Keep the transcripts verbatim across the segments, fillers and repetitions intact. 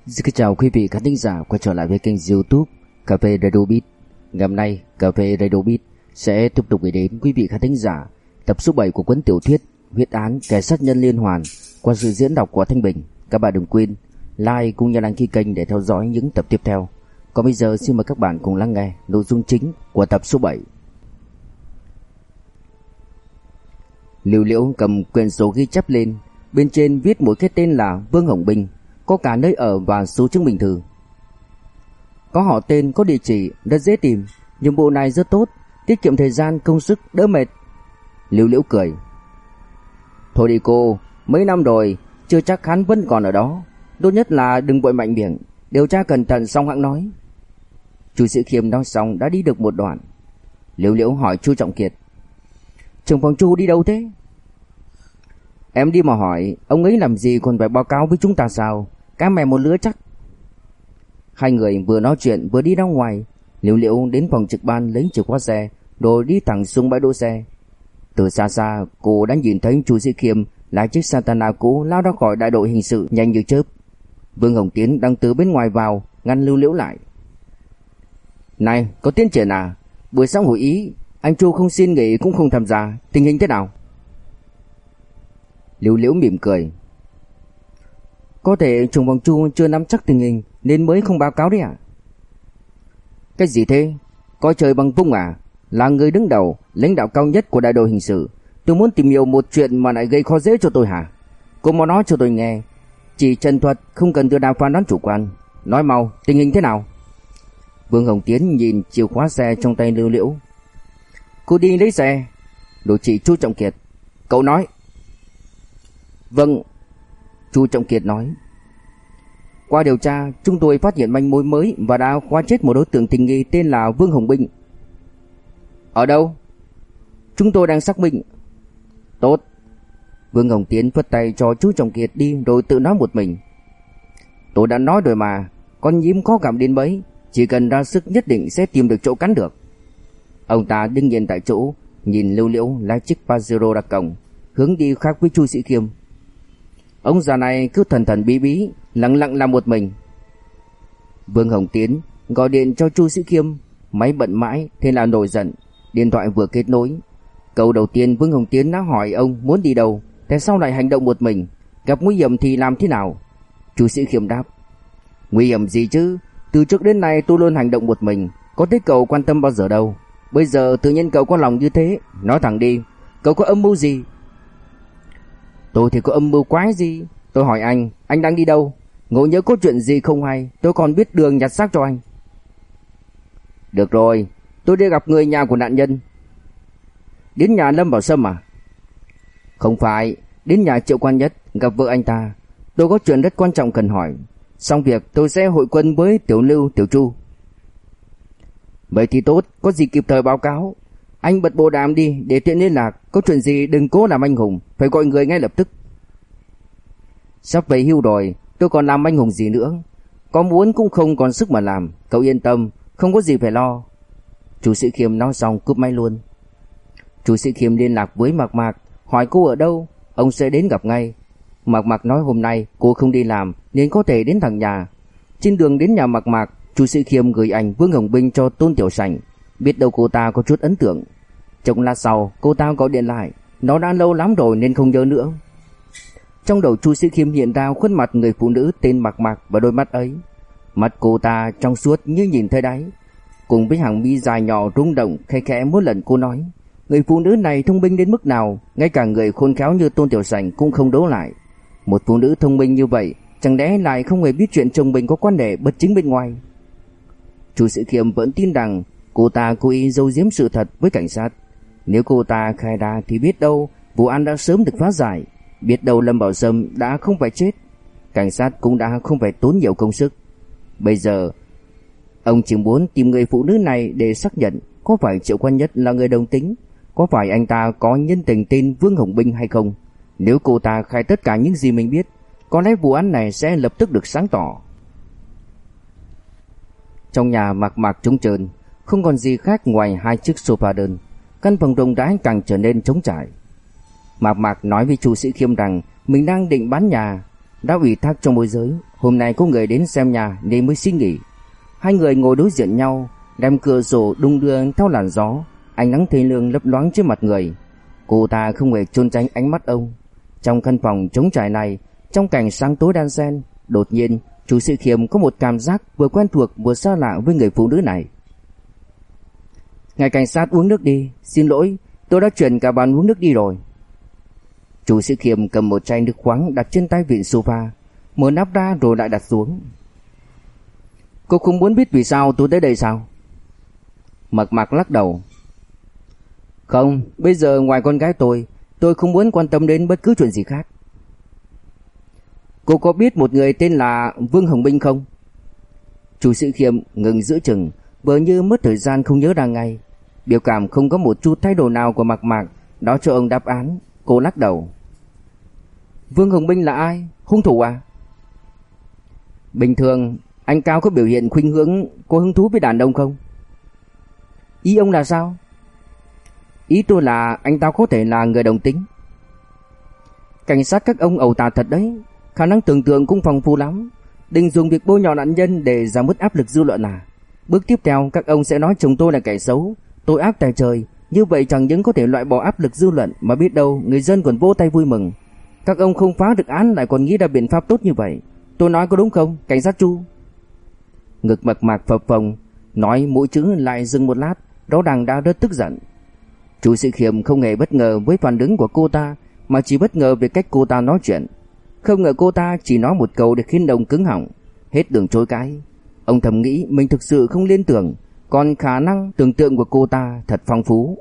Xin chào quý vị khán thính giả quay trở lại với kênh YouTube Cà phê Radio Beat. Ngày hôm nay Cà phê Radio Beat sẽ tiếp tục gửi đến quý vị khán thính giả tập số bảy của cuốn tiểu thuyết Huyết án kẻ sát nhân liên hoàn qua sự diễn đọc của Thanh Bình. Các bạn đừng quên like cũng như đăng ký kênh để theo dõi những tập tiếp theo. Còn bây giờ xin mời các bạn cùng lắng nghe nội dung chính của tập số bảy. Liễu Liễu cầm quyển sổ ghi chép lên, bên trên viết một cái tên là Vương Hồng Binh, có cả nơi ở và số chứng minh thư. Có họ tên, có địa chỉ, rất dễ tìm, nhưng bộ này rất tốt, tiết kiệm thời gian, công sức, đỡ mệt. Liễu Liễu cười. Thôi đi cô, mấy năm rồi, chưa chắc hắn vẫn còn ở đó. Tốt nhất là đừng vội mạnh miệng, điều tra cẩn thận xong hãng nói. Chu Sĩ Khiêm nói xong đã đi được một đoạn. Liễu Liễu hỏi Chu Trọng Kiệt. Trưởng phòng Chu đi đâu thế? Em đi mà hỏi, ông ấy làm gì còn phải báo cáo với chúng ta sao? Cá mè một lứa chắc. Hai người vừa nói chuyện vừa đi ra ngoài. Liễu Liễu đến phòng trực ban lấy chìa khóa xe, rồi đi thẳng xuống bãi đỗ xe. Từ xa xa, cô đã nhìn thấy Chu Sĩ Khiêm lái chiếc Santana cũ lao ra khỏi đại đội hình sự nhanh như chớp. Vương Hồng Tiến đang từ bên ngoài vào, ngăn Liễu Liễu lại. Này, có tiến triển à? Buổi sáng hội ý, anh Chu không xin nghỉ cũng không tham gia, tình hình thế nào? Liễu Liễu mỉm cười. Có thể trưởng phòng Chu chưa nắm chắc tình hình nên mới không báo cáo đấy ạ. Cái gì thế? Coi trời bằng vung à? Là người đứng đầu, lãnh đạo cao nhất của đại đội hình sự, tôi muốn tìm hiểu một chuyện mà lại gây khó dễ cho tôi hả? Cô mau nói cho tôi nghe. Chỉ trần thuật, không cần đưa đàm phán đoán chủ quan. Nói mau, tình hình thế nào? Vương Hồng Tiến nhìn chìa khóa xe trong tay Liễu Liễu. Cô đi lấy xe. Đồ chỉ Chu Trọng Kiệt. Cậu nói. Vâng. Chu Trọng Kiệt nói. Qua điều tra, chúng tôi phát hiện manh mối mới và đã khóa chết một đối tượng tình nghi tên là Vương Hồng Binh. Ở đâu? Chúng tôi đang xác minh. Tốt. Vương Hồng Tiến phất tay cho Chu Trọng Kiệt đi rồi tự nói một mình. Tôi đã nói rồi mà, con nhím khó cảm đến mấy, chỉ cần ra sức nhất định sẽ tìm được chỗ cắn được. Ông ta đứng yên tại chỗ, nhìn Liễu Liễu lái chiếc Pajero ra cổng, hướng đi khác với Chu Sĩ Khiêm. Ông già này cứ thần thần bí bí, lặng lặng làm một mình. Vương Hồng Tiến gọi điện cho Chu Sĩ Khiêm, máy bận mãi thế là nổi giận. Điện thoại vừa kết nối, câu đầu tiên Vương Hồng Tiến đã hỏi ông muốn đi đâu, tại sao lại hành động một mình, gặp nguy hiểm thì làm thế nào? Chu Sĩ Khiêm đáp. Nguy hiểm gì chứ, từ trước đến nay tôi luôn hành động một mình, có thấy cậu quan tâm bao giờ đâu. Bây giờ tự nhiên cậu có lòng như thế, nói thẳng đi, cậu có âm mưu gì? Tôi thì có âm mưu quái gì? Tôi hỏi anh, anh đang đi đâu? Ngộ nhớ có chuyện gì không hay, tôi còn biết đường nhặt xác cho anh. Được rồi, tôi đi gặp người nhà của nạn nhân. Đến nhà Lâm Bảo Sâm à? Không phải, đến nhà Triệu Quan Nhất gặp vợ anh ta. Tôi có chuyện rất quan trọng cần hỏi. Xong việc tôi sẽ hội quân với Tiểu Lưu, Tiểu Chu. Vậy thì tốt, có gì kịp thời báo cáo. Anh bật bộ đàm đi để tiện liên lạc. Có chuyện gì đừng cố làm anh hùng, phải gọi người ngay lập tức. Sắp về hưu rồi, tôi còn làm anh hùng gì nữa? Có muốn cũng không còn sức mà làm. Cậu yên tâm, không có gì phải lo. Chu Sĩ Khiêm nói xong cúp máy luôn. Chu Sĩ Khiêm liên lạc với Mạc Mạc, hỏi cô ở đâu, ông sẽ đến gặp ngay. Mạc Mạc nói hôm nay cô không đi làm nên có thể đến thẳng nhà. Trên đường đến nhà Mạc Mạc, Chu Sĩ Khiêm gửi ảnh Vương Hồng Binh cho Tôn Tiểu Sảnh, biết đâu cô ta có chút ấn tượng. Chốc lát sau, cô ta gọi điện lại, nó đã lâu lắm rồi nên không nhớ nữa. Trong đầu Chu Sĩ Khiêm hiện ra khuôn mặt người phụ nữ tên Mạc Mạc và đôi mắt ấy. Mắt cô ta trong suốt như nhìn thấy đáy, cùng với hàng mi dài nhỏ rung động khẽ khẽ mỗi lần cô nói. Người phụ nữ này thông minh đến mức nào, ngay cả người khôn khéo như Tôn Tiểu Sảnh cũng không đấu lại. Một phụ nữ thông minh như vậy, chẳng lẽ lại không hề biết chuyện chồng mình có quan hệ bất chính bên ngoài? Chu Sĩ Khiêm vẫn tin rằng cô ta cố ý giấu giếm sự thật với cảnh sát. Nếu cô ta khai ra thì biết đâu vụ án đã sớm được phá giải, biết đâu Lâm Bảo Sâm đã không phải chết, cảnh sát cũng đã không phải tốn nhiều công sức. Bây giờ ông chỉ muốn tìm người phụ nữ này để xác nhận có phải Triệu Quan Nhất là người đồng tính, có phải anh ta có nhân tình tên Vương Hồng Binh hay không. Nếu cô ta khai tất cả những gì mình biết, có lẽ vụ án này sẽ lập tức được sáng tỏ. Trong nhà Mạc Mạc trống trơn, không còn gì khác ngoài hai chiếc sofa đơn. Căn phòng rộng rãi càng trở nên trống trải. Mạc Mạc nói với Chu Sĩ Khiêm rằng mình đang định bán nhà. đã ủy thác cho môi giới, hôm nay có người đến xem nhà nên mới xin nghỉ. Hai người ngồi đối diện nhau, đem cửa sổ đung đưa theo làn gió, ánh nắng thê lương lấp loáng trên mặt người. Cô ta không hề trốn tránh ánh mắt ông. Trong căn phòng trống trải này, trong cảnh sáng tối đan xen, đột nhiên Chu Sĩ Khiêm có một cảm giác vừa quen thuộc vừa xa lạ với người phụ nữ này. Ngài cảnh sát uống nước đi, xin lỗi, tôi đã chuyển cả bàn uống nước đi rồi. Chu Sĩ Khiêm cầm một chai nước khoáng đặt trên tay vịn sofa, mở nắp ra rồi lại đặt xuống. Cô không muốn biết vì sao tôi tới đây sao? Mạc Mạc lắc đầu. Không, bây giờ ngoài con gái tôi, tôi không muốn quan tâm đến bất cứ chuyện gì khác. Cô có biết một người tên là Vương Hồng Minh không? Chu Sĩ Khiêm ngừng giữa chừng, vừa như mất thời gian không nhớ ra ngay. Biểu cảm không có một chút thay đổi nào của Mạc Mạc đó cho ông đáp án. Cô lắc đầu. Vương Hồng Minh là ai? Hung thủ à? Bình thường anh Cao có biểu hiện khuynh hướng có hứng thú với đàn ông không? Ý ông là sao? Ý tôi là anh ta có thể là người đồng tính. Cảnh sát các ông ẩu tả thật đấy, khả năng tưởng tượng cũng phong phú lắm. Định dùng việc bôi nhọ nạn nhân để giảm bớt áp lực dư luận à? Bước tiếp theo các ông sẽ nói chồng tôi là kẻ xấu, tội ác tày trời. Như vậy chẳng những có thể loại bỏ áp lực dư luận, mà biết đâu người dân còn vỗ tay vui mừng. Các ông không phá được án lại còn nghĩ ra biện pháp tốt như vậy. Tôi nói có đúng không, cảnh sát Chu? Ngực Mạc Mạc phập phồng, nói mỗi chữ lại dừng một lát, rõ ràng đã rất tức giận. Chu Sĩ Khiêm không hề bất ngờ với phản ứng của cô ta, mà chỉ bất ngờ về cách cô ta nói chuyện. Không ngờ cô ta chỉ nói một câu để khiến ông cứng họng, hết đường chối cãi. Ông thầm nghĩ mình thực sự không liên tưởng, còn khả năng tưởng tượng của cô ta thật phong phú.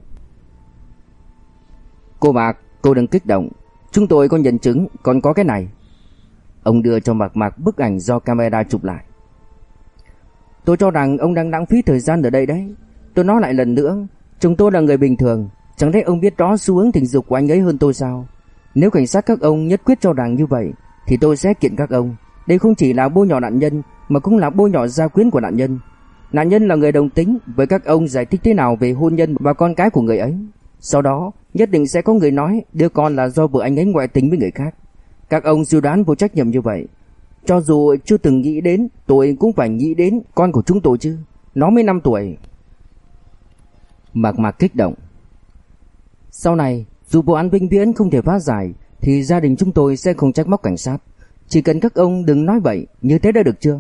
Cô Mạc, cô đừng kích động, chúng tôi có nhân chứng, còn có cái này. Ông đưa cho Mạc Mạc bức ảnh do camera chụp lại. Tôi cho rằng ông đang lãng phí thời gian ở đây đấy. Tôi nói lại lần nữa, chồng tôi là người bình thường, chẳng lẽ ông biết rõ xu hướng tình dục của anh ấy hơn tôi sao? Nếu cảnh sát các ông nhất quyết cho rằng như vậy thì tôi sẽ kiện các ông. Đây không chỉ là bôi nhọ nạn nhân mà cũng là bôi nhọ gia quyến của nạn nhân. Nạn nhân là người đồng tính, với các ông giải thích thế nào về hôn nhân và con cái của người ấy? Sau đó nhất định sẽ có người nói đứa con là do vợ anh ấy ngoại tình với người khác. Các ông suy đoán vô trách nhiệm như vậy, cho dù chưa từng nghĩ đến, tôi cũng phải nghĩ đến con của chúng tôi chứ. Nó mới năm tuổi. Mạc Mạc kích động. Sau này dù vụ án vĩnh viễn không thể phá giải thì gia đình chúng tôi sẽ không trách móc cảnh sát. Chỉ cần các ông đừng nói vậy, như thế đã được chưa?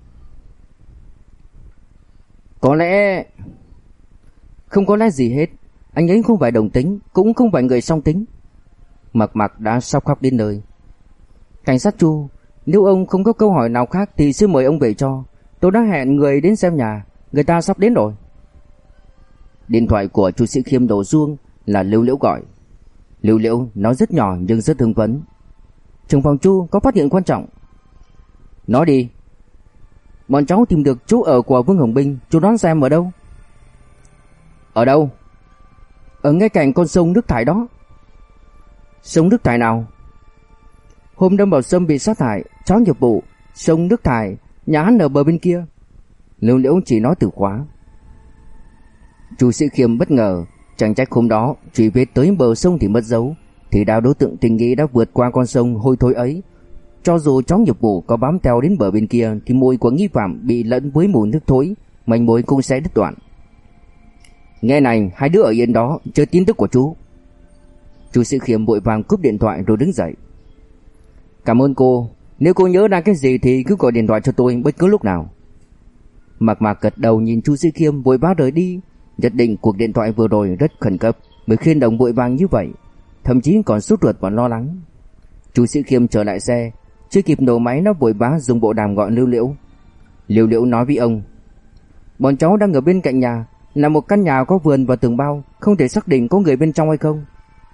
Có lẽ... Không có lẽ gì hết. Anh ấy không phải đồng tính, cũng không phải người song tính. Mạc Mạc đã sắp khóc đến nơi. Cảnh sát Chu, nếu ông không có câu hỏi nào khác thì xin mời ông về cho. Tôi đã hẹn người đến xem nhà, người ta sắp đến rồi. Điện thoại của Chu Sĩ Khiêm đổ chuông, là Lưu Liễu gọi. Lưu Liễu nói rất nhỏ nhưng rất hưng phấn. Trưởng phòng Chu có phát hiện quan trọng. Nói đi. Bọn cháu tìm được chỗ ở của Vương Hồng Minh, chú đoán xem ở đâu? Ở đâu? Ở ngay cạnh con sông nước thải đó. Sông nước thải nào? Hôm Đâm Bảo Sâm bị sát hại, cháu nghiệp vụ, sông nước thải, nhà hắn ở bờ bên kia. Lưu Liễu chỉ nói từ khóa. Chu Sĩ Khiêm bất ngờ, chẳng trách hôm đó truy vết tới bờ sông thì mất dấu, thì đào đối tượng tình nghi đã vượt qua con sông hôi thối ấy. Cho dù cháu nghiệp vụ có bám theo đến bờ bên kia thì mùi của nghi phạm bị lẫn với mùi nước thối, manh mối cũng sẽ đứt đoạn. Nghe này, hai đứa ở yên đó, chờ tin tức của chú. Chu Sĩ Khiêm vội vàng cúp điện thoại rồi đứng dậy. Cảm ơn cô, nếu cô nhớ ra cái gì thì cứ gọi điện thoại cho tôi bất cứ lúc nào. Mạc Mạc gật đầu nhìn Chu Sĩ Khiêm vội vã rời đi. Nhất định cuộc điện thoại vừa rồi rất khẩn cấp mới khiến đồng vội vàng như vậy, thậm chí còn sốt ruột và lo lắng. Chu Sĩ Khiêm trở lại xe, chưa kịp nổ máy nó vội vã dùng bộ đàm gọi Lưu Liễu. Lưu Liễu nói với ông: bọn cháu đang ở bên cạnh nhà, là một căn nhà có vườn và tường bao, không thể xác định có người bên trong hay không.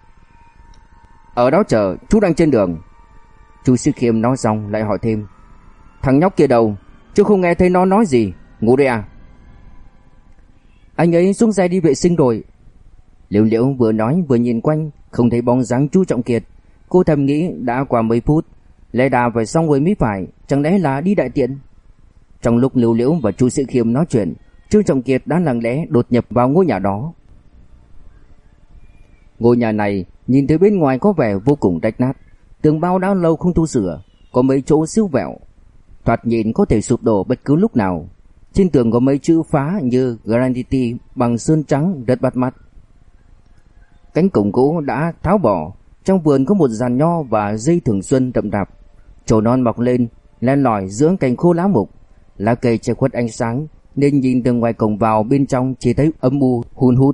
Ở đó chờ, chú đang trên đường. Chu Sĩ Khiêm nói xong lại hỏi thêm: thằng nhóc kia đâu? Chú không nghe thấy nó nói gì? Ngủ đây à? Anh ấy xuống xe đi vệ sinh rồi. Liễu Liễu vừa nói vừa nhìn quanh, không thấy bóng dáng Chu Trọng Kiệt. Cô thầm nghĩ đã qua mấy phút, lẽ đà phải xong rồi mới phải, chẳng lẽ là đi đại tiện. Trong lúc Liễu Liễu và Chu Sĩ Khiêm nói chuyện, Chu Trọng Kiệt đã lặng lẽ đột nhập vào ngôi nhà đó. Ngôi nhà này nhìn từ bên ngoài có vẻ vô cùng rách nát, tường bao đã lâu không tu sửa, có mấy chỗ siêu vẹo, thoạt nhìn có thể sụp đổ bất cứ lúc nào. Trên tường có mấy chữ phá như Granite bằng sơn trắng rất bắt mắt. Cánh cổng gỗ đã tháo bỏ, trong vườn có một giàn nho và dây thường xuân đậm đạp. Chồi non mọc lên len lỏi giữa cành khô lá mục, lá cây che khuất ánh sáng nên nhìn từ ngoài cổng vào bên trong chỉ thấy âm u hun hút.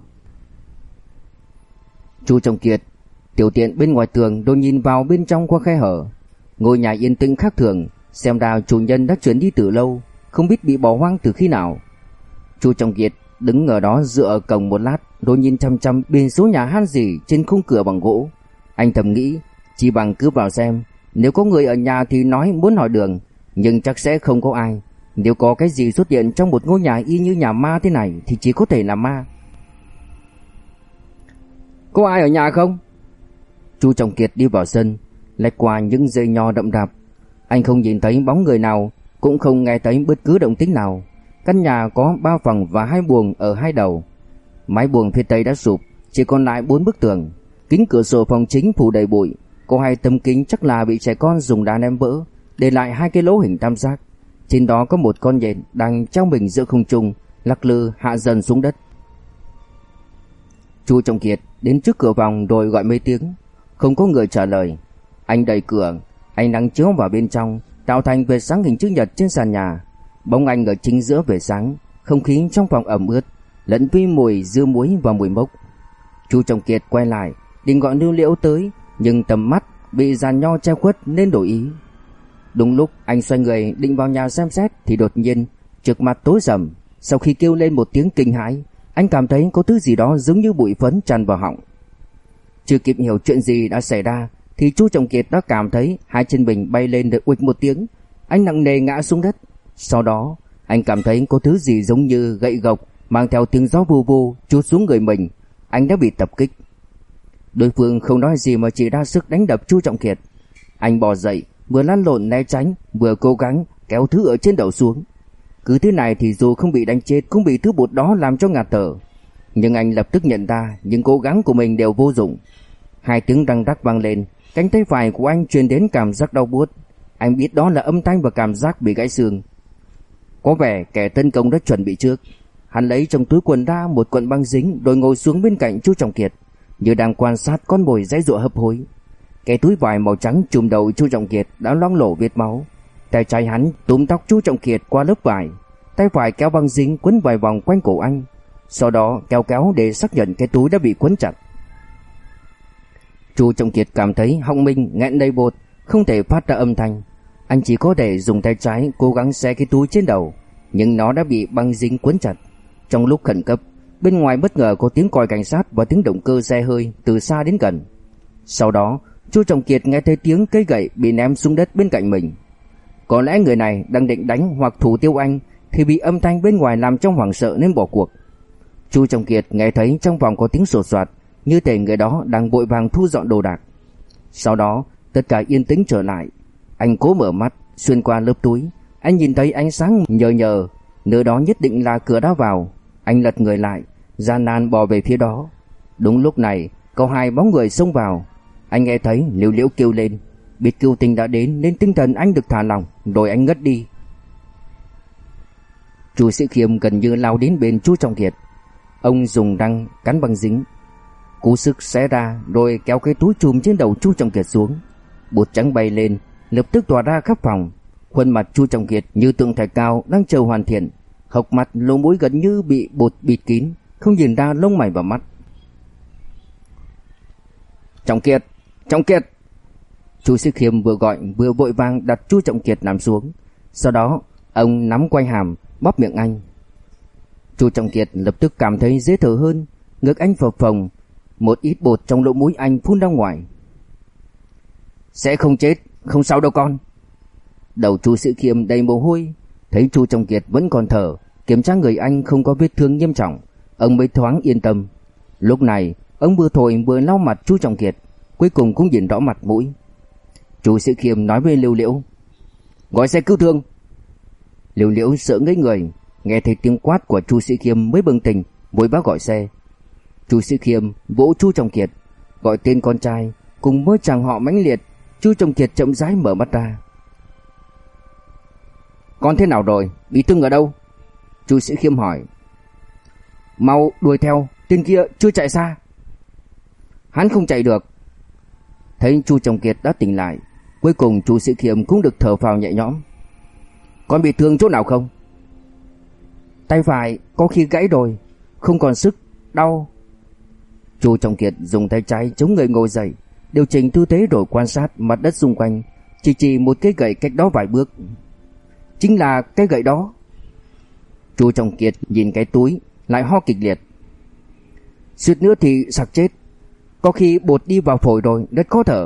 Chu Trọng Kiệt tiểu tiện bên ngoài tường đột nhìn vào bên trong qua khe hở. Ngôi nhà yên tĩnh khác thường, xem ra chủ nhân đã chuyển đi từ lâu, không biết bị bỏ hoang từ khi nào. Chu Trọng Kiệt đứng ở đó dựa ở cổng một lát, rồi nhìn chăm chăm biển số nhà han gì trên khung cửa bằng gỗ. Anh thầm nghĩ, chỉ bằng cứ vào xem, nếu có người ở nhà thì nói muốn hỏi đường, nhưng chắc sẽ không có ai. Nếu có cái gì xuất hiện trong một ngôi nhà y như nhà ma thế này thì chỉ có thể là ma. Có ai ở nhà không? Chu Trọng Kiệt đi vào sân, lách qua những dây nho đậm đạp. Anh không nhìn thấy bóng người nào, cũng không nghe thấy bất cứ động tĩnh nào. Căn nhà có ba phòng và hai buồng ở hai đầu. Mái buồng phía tây đã sụp, chỉ còn lại bốn bức tường. Kính cửa sổ phòng chính phủ đầy bụi, có hai tấm kính chắc là bị trẻ con dùng đá ném vỡ, để lại hai cái lỗ hình tam giác. Trên đó có một con nhện đang treo mình giữa không trung, lắc lư hạ dần xuống đất. Chu Trọng Kiệt đến trước cửa phòng rồi gọi mấy tiếng, không có người trả lời. Anh đẩy cửa, ánh nắng chiếu vào bên trong, tạo thành vệt sáng hình chữ nhật trên sàn nhà. Bóng anh ở chính giữa vệt sáng, không khí trong phòng ẩm ướt, lẫn với mùi dưa muối và mùi mốc. Chu Trọng Kiệt quay lại, định gọi Lưu Liễu tới, nhưng tầm mắt bị giàn nho che khuất nên đổi ý. Đúng lúc anh xoay người định vào nhà xem xét thì đột nhiên trước mặt tối sầm. Sau khi kêu lên một tiếng kinh hãi, anh cảm thấy có thứ gì đó giống như bụi phấn tràn vào họng. Chưa kịp hiểu chuyện gì đã xảy ra thì Chu Trọng Kiệt đã cảm thấy hai chân mình bay lên được uịch một tiếng, anh nặng nề ngã xuống đất. Sau đó anh cảm thấy có thứ gì giống như gậy gộc mang theo tiếng gió vù vù trút xuống người mình. Anh đã bị tập kích. Đối phương không nói gì mà chỉ ra sức đánh đập Chu Trọng Kiệt. Anh bò dậy, vừa lăn lộn né tránh, vừa cố gắng kéo thứ ở trên đầu xuống. Cứ thế này thì dù không bị đánh chết cũng bị thứ bột đó làm cho ngạt thở. Nhưng anh lập tức nhận ra những cố gắng của mình đều vô dụng. Hai tiếng răng rắc vang lên, cánh tay phải của anh truyền đến cảm giác đau buốt. Anh biết đó là âm thanh và cảm giác bị gãy xương. Có vẻ kẻ tấn công đã chuẩn bị trước. Hắn lấy trong túi quần ra một cuộn băng dính rồi ngồi xuống bên cạnh Chu Trọng Kiệt, như đang quan sát con mồi giãy giụa hấp hối. Cái túi vải màu trắng trùm đầu Chu Trọng Kiệt đã loang lổ vết máu. Tay trái hắn túm tóc Chu Trọng Kiệt qua lớp vải, tay phải kéo băng dính quấn vài vòng quanh cổ anh, sau đó kéo kéo để xác nhận cái túi đã bị quấn chặt. Chu Trọng Kiệt cảm thấy họng mình nghẹn đầy bột, không thể phát ra âm thanh. Anh chỉ có thể dùng tay trái cố gắng xé cái túi trên đầu, nhưng nó đã bị băng dính quấn chặt. Trong lúc khẩn cấp, bên ngoài bất ngờ có tiếng còi cảnh sát và tiếng động cơ xe hơi từ xa đến gần. Sau đó, Chu Trọng Kiệt nghe thấy tiếng cây gậy bị ném xuống đất bên cạnh mình. Có lẽ người này đang định đánh hoặc thủ tiêu anh thì bị âm thanh bên ngoài làm cho hoảng sợ nên bỏ cuộc. Chu Trọng Kiệt nghe thấy trong phòng có tiếng sột soạt, như thể người đó đang vội vàng thu dọn đồ đạc. Sau đó, tất cả yên tĩnh trở lại. Anh cố mở mắt, xuyên qua lớp túi, anh nhìn thấy ánh sáng nhờ nhờ, nơi đó nhất định là cửa đã vào. Anh lật người lại, gian nan bò về phía đó. Đúng lúc này, có hai bóng người xông vào. Anh nghe thấy Liễu Liễu kêu lên, biết cứu tinh đã đến nên tinh thần anh được thả lỏng, rồi anh ngất đi. Chu Sĩ Khiêm gần như lao đến bên Chu Trọng Kiệt. Ông dùng răng cắn băng dính, cố sức xé ra rồi kéo cái túi chùm trên đầu Chu Trọng Kiệt xuống. Bột trắng bay lên, lập tức tỏa ra khắp phòng. Khuôn mặt Chu Trọng Kiệt như tượng thạch cao đang chờ hoàn thiện, hốc mắt lỗ mũi gần như bị bột bịt kín, không nhìn ra lông mày và mắt. Trọng Kiệt, Trọng Kiệt! Chu Sĩ Khiêm vừa gọi vừa vội vàng đặt Chu Trọng Kiệt nằm xuống. Sau đó ông nắm quai hàm bóp miệng anh. Chu Trọng Kiệt lập tức cảm thấy dễ thở hơn, ngực anh phập phồng, một ít bột trong lỗ mũi anh phun ra ngoài. Sẽ không chết, không sao đâu con. Đầu Chu Sĩ Khiêm đầy mồ hôi, thấy Chu Trọng Kiệt vẫn còn thở, kiểm tra người anh không có vết thương nghiêm trọng, ông mới thoáng yên tâm. Lúc này ông vừa thổi vừa lau mặt Chu Trọng Kiệt, cuối cùng cũng nhìn rõ mặt mũi. Chu Sĩ Khiêm nói với Liễu Liễu, gọi xe cứu thương. Liễu Liễu sợ ngây người, nghe thấy tiếng quát của Chu Sĩ Khiêm mới bừng tỉnh, vội vã gọi xe. Chu Sĩ Khiêm vỗ Chu Trọng Kiệt, gọi tên con trai cùng với chàng họ mãnh liệt. Chu Trọng Kiệt chậm rãi mở mắt ra, Con thế nào rồi? Bị thương ở đâu? Chu Sĩ Khiêm hỏi. Mau đuổi theo, tên kia chưa chạy xa. Hắn không chạy được. Thấy Chu Trọng Kiệt đã tỉnh lại, cuối cùng Chu Sĩ Khiêm cũng được thở phào nhẹ nhõm. Con bị thương chỗ nào không? Tay phải có khi gãy rồi, không còn sức, đau. Chu Trọng Kiệt dùng tay trái chống người ngồi dậy, điều chỉnh tư thế rồi quan sát mặt đất xung quanh, chỉ chỉ một cái gậy cách đó vài bước. Chính là cái gậy đó. Chu Trọng Kiệt nhìn cái túi, lại ho kịch liệt. Suýt nữa thì sặc chết, có khi bột đi vào phổi rồi, rất khó thở.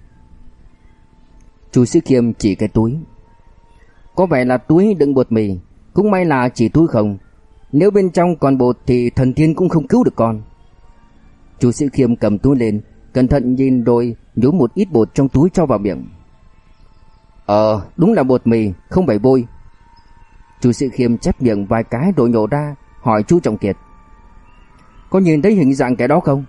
Chu Sĩ Khiêm chỉ cái túi. Có vẻ là túi đựng bột mì, cũng may là chỉ túi không. Nếu bên trong còn bột thì thần tiên cũng không cứu được con. Chu Sĩ Khiêm cầm túi lên, cẩn thận nhìn rồi nhúng một ít bột trong túi cho vào miệng. Ờ, đúng là bột mì, không phải vôi. Chu Sĩ Khiêm chép miệng vài cái rồi nhổ ra, hỏi Chu Trọng Kiệt. Có nhìn thấy hình dạng kẻ đó không?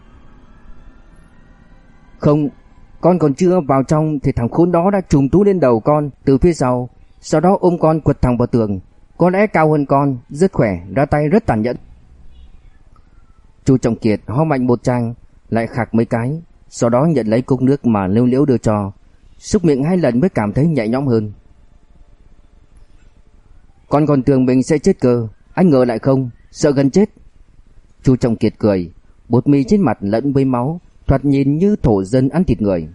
Không, con còn chưa vào trong thì thằng khốn đó đã trùm túi lên đầu con từ phía sau, sau đó ôm con quật thẳng vào tường. Có lẽ cao hơn con, rất khỏe, ra tay rất tàn nhẫn. Chu Trọng Kiệt ho mạnh một tràng, lại khạc mấy cái, sau đó nhận lấy cốc nước mà Liễu Liễu đưa cho, xúc miệng hai lần mới cảm thấy nhẹ nhõm hơn. Con còn tưởng mình sẽ chết cơ, anh ngờ lại không, sợ gần chết. Chu Trọng Kiệt cười, bột mì trên mặt lẫn với máu, thoạt nhìn như thổ dân ăn thịt người.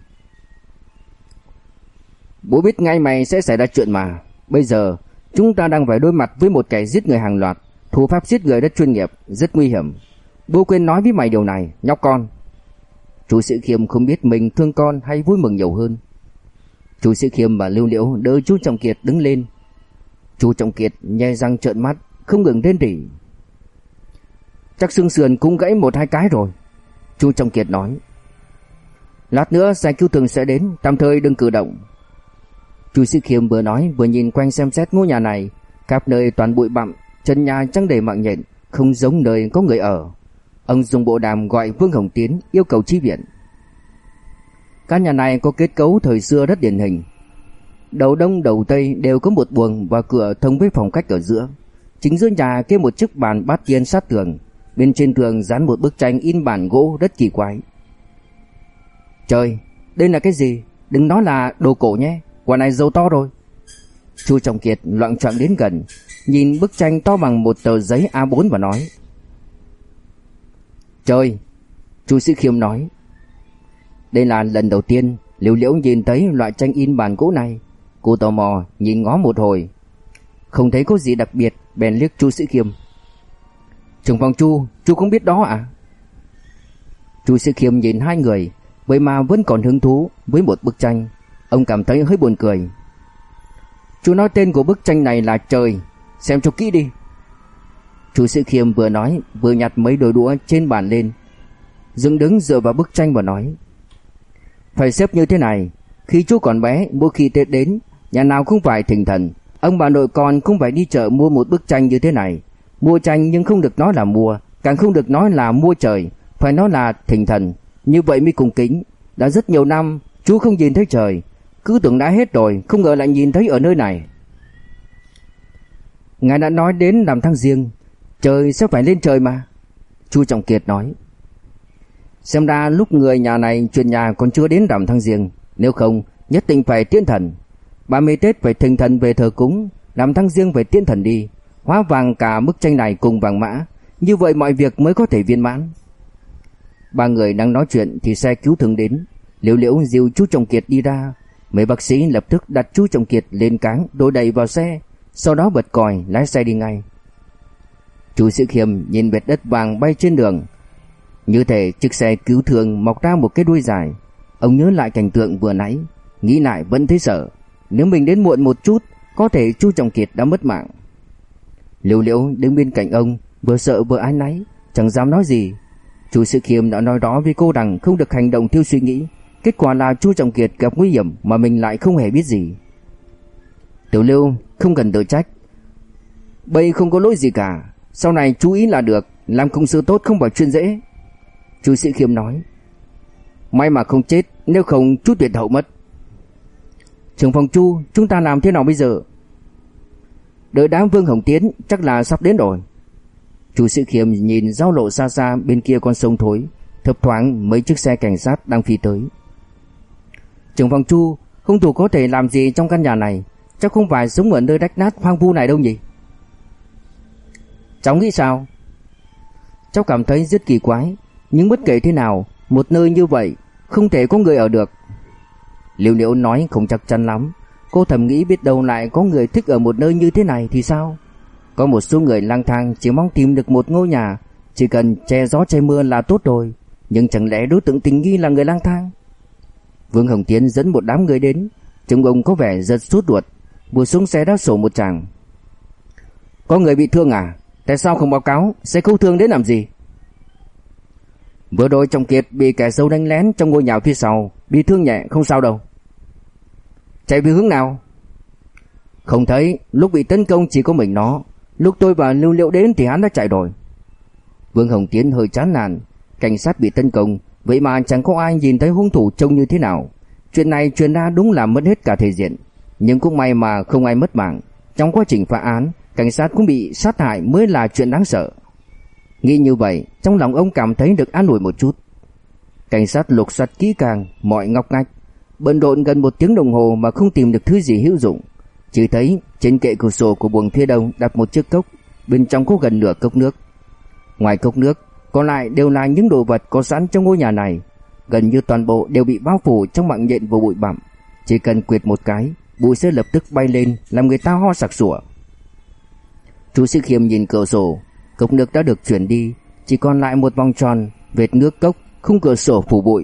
Bố biết ngay mày sẽ xảy ra chuyện mà. Bây giờ chúng ta đang phải đối mặt với một kẻ giết người hàng loạt, thủ pháp giết người rất chuyên nghiệp, rất nguy hiểm. Bố quên nói với mày điều này, nhóc con. Chu Sĩ Khiêm không biết mình thương con hay vui mừng nhiều hơn. Chu Sĩ Khiêm và Liễu Liễu đỡ Chu Trọng Kiệt đứng lên. Chu Trọng Kiệt nhe răng trợn mắt, không ngừng rên rỉ. Chắc xương sườn cũng gãy một hai cái rồi. Chu Trọng Kiệt nói. Lát nữa xe cứu thương sẽ đến, tạm thời đừng cử động. Chu Sĩ Khiêm vừa nói vừa nhìn quanh xem xét ngôi nhà này, khắp nơi toàn bụi bặm, trần nhà trắng đầy mạng nhện, không giống nơi có người ở. Ông dùng bộ đàm gọi Vương Hồng Tiến yêu cầu chi viện. Căn nhà này có kết cấu thời xưa rất điển hình. Đầu đông đầu tây đều có một buồng và cửa thông với phòng khách ở giữa. Chính giữa nhà kê một chiếc bàn bát tiên sát tường, bên trên tường dán một bức tranh in bản gỗ rất kỳ quái. Trời, đây là cái gì? Đừng nói là đồ cổ nhé, quả này giàu to rồi. Chu Trọng Kiệt loạng choạng đến gần, nhìn bức tranh to bằng một tờ giấy A bốn và nói. Trời, Chu Sĩ Khiêm nói. Đây là lần đầu tiên Liễu Liễu nhìn thấy loại tranh in bản gỗ này. Cô tò mò nhìn ngó một hồi, không thấy có gì đặc biệt, bèn liếc Chu Sĩ Khiêm. Trưởng phòng Chu, Chu không biết đó à? Chu Sĩ Khiêm nhìn hai người, vậy mà vẫn còn hứng thú với một bức tranh. Ông cảm thấy hơi buồn cười. Chú nói tên của bức tranh này là Trời, xem cho kỹ đi. Chu Sĩ Khiêm vừa nói vừa nhặt mấy đôi đũa trên bàn lên, dựng đứng dựa vào bức tranh và nói. Phải xếp như thế này. Khi chú còn bé, mỗi khi Tết đến, nhà nào cũng phải thỉnh thần. Ông bà nội con cũng phải đi chợ mua một bức tranh như thế này. Mua tranh nhưng không được nói là mua, càng không được nói là mua trời, phải nói là thỉnh thần. Như vậy mới cung kính. Đã rất nhiều năm chú không nhìn thấy trời, cứ tưởng đã hết rồi, không ngờ lại nhìn thấy ở nơi này. Ngài đã nói đến làm tháng Giêng, trời sẽ phải lên trời mà. Chu Trọng Kiệt nói. Xem ra lúc người nhà này chuyển nhà còn chưa đến rằm tháng Giêng, nếu không nhất định phải tiễn thần. ba mươi Tết phải thỉnh thần về thờ cúng, rằm tháng Giêng phải tiễn thần đi, hóa vàng cả bức tranh này cùng vàng mã, như vậy mọi việc mới có thể viên mãn. Ba người đang nói chuyện thì xe cứu thương đến. Liễu Liễu dìu Chu Trọng Kiệt đi ra. Mấy bác sĩ lập tức đặt Chu Trọng Kiệt lên cáng đổ đầy vào xe, sau đó bật còi lái xe đi ngay. Chu Sĩ Khiêm nhìn vệt đất vàng bay trên đường, như thể chiếc xe cứu thương mọc ra một cái đuôi dài. Ông nhớ lại cảnh tượng vừa nãy, nghĩ lại vẫn thấy sợ. Nếu mình đến muộn một chút, có thể Chu Trọng Kiệt đã mất mạng. Liễu Liễu đứng bên cạnh ông, vừa sợ vừa áy náy, chẳng dám nói gì. Chu Sĩ Khiêm đã nói rõ với cô rằng không được hành động theo suy nghĩ. Kết quả là Chu Trọng Kiệt gặp nguy hiểm mà mình lại không hề biết gì. Tiểu Lưu, không cần tự trách, bây không có lỗi gì cả, sau này chú ý là được, làm công sự tốt không phải chuyện dễ. Chu Sĩ Khiêm nói. May mà không chết, nếu không chút tuyệt hậu mất. Trưởng phòng Chu, chúng ta làm thế nào bây giờ? Đợi đám Vương Hồng Tiến chắc là sắp đến rồi. Chu Sĩ Khiêm nhìn giao lộ xa xa bên kia con sông Thối, thấp thoáng mấy chiếc xe cảnh sát đang phi tới. Trưởng phòng Chu, hung thủ có thể làm gì trong căn nhà này? Chắc không phải sống ở nơi rách nát hoang vu này đâu nhỉ? Cháu nghĩ sao? Cháu cảm thấy rất kỳ quái, nhưng bất kể thế nào, một nơi như vậy không thể có người ở được. Liễu Liễu nói không chắc chắn lắm. Cô thầm nghĩ biết đâu lại có người thích ở một nơi như thế này thì sao? Có một số người lang thang chỉ mong tìm được một ngôi nhà, chỉ cần che gió che mưa là tốt rồi. Nhưng chẳng lẽ đối tượng tình nghi là người lang thang? Vương Hồng Tiến dẫn một đám người đến, trông ông có vẻ rất sốt ruột, vừa xuống xe đã sổ một tràng. Có người bị thương à? Tại sao không báo cáo? Sẽ cứu thương đến làm gì? Vừa rồi Trọng Kiệt bị kẻ xấu đánh lén trong ngôi nhà phía sau, bị thương nhẹ, không sao đâu. Chạy về hướng nào? Không thấy, lúc bị tấn công chỉ có mình nó. Lúc tôi và Lưu Liễu đến thì hắn đã chạy rồi. Vương Hồng Tiến hơi chán nản. Cảnh sát bị tấn công, vậy mà chẳng có ai nhìn thấy hung thủ trông như thế nào. Chuyện này truyền ra đúng là mất hết cả thể diện. Nhưng cũng may mà không ai mất mạng. Trong quá trình phá án, cảnh sát cũng bị sát hại mới là chuyện đáng sợ. Nghĩ như vậy, trong lòng ông cảm thấy được an ủi một chút. Cảnh sát lục soát kỹ càng mọi ngóc ngách, bận rộn gần một tiếng đồng hồ mà không tìm được thứ gì hữu dụng. Chỉ thấy trên kệ cửa sổ của buồng phía đông đặt một chiếc cốc, bên trong có gần nửa cốc nước. Ngoài cốc nước, còn lại đều là những đồ vật có sẵn trong ngôi nhà này. Gần như toàn bộ đều bị bao phủ trong mạng nhện và bụi bặm. Chỉ cần quệt một cái, bụi sẽ lập tức bay lên làm người ta ho sặc sủa. Chu Sĩ Khiêm nhìn cửa sổ, cốc nước đã được chuyển đi, chỉ còn lại một vòng tròn vệt nước cốc, khung cửa sổ phủ bụi.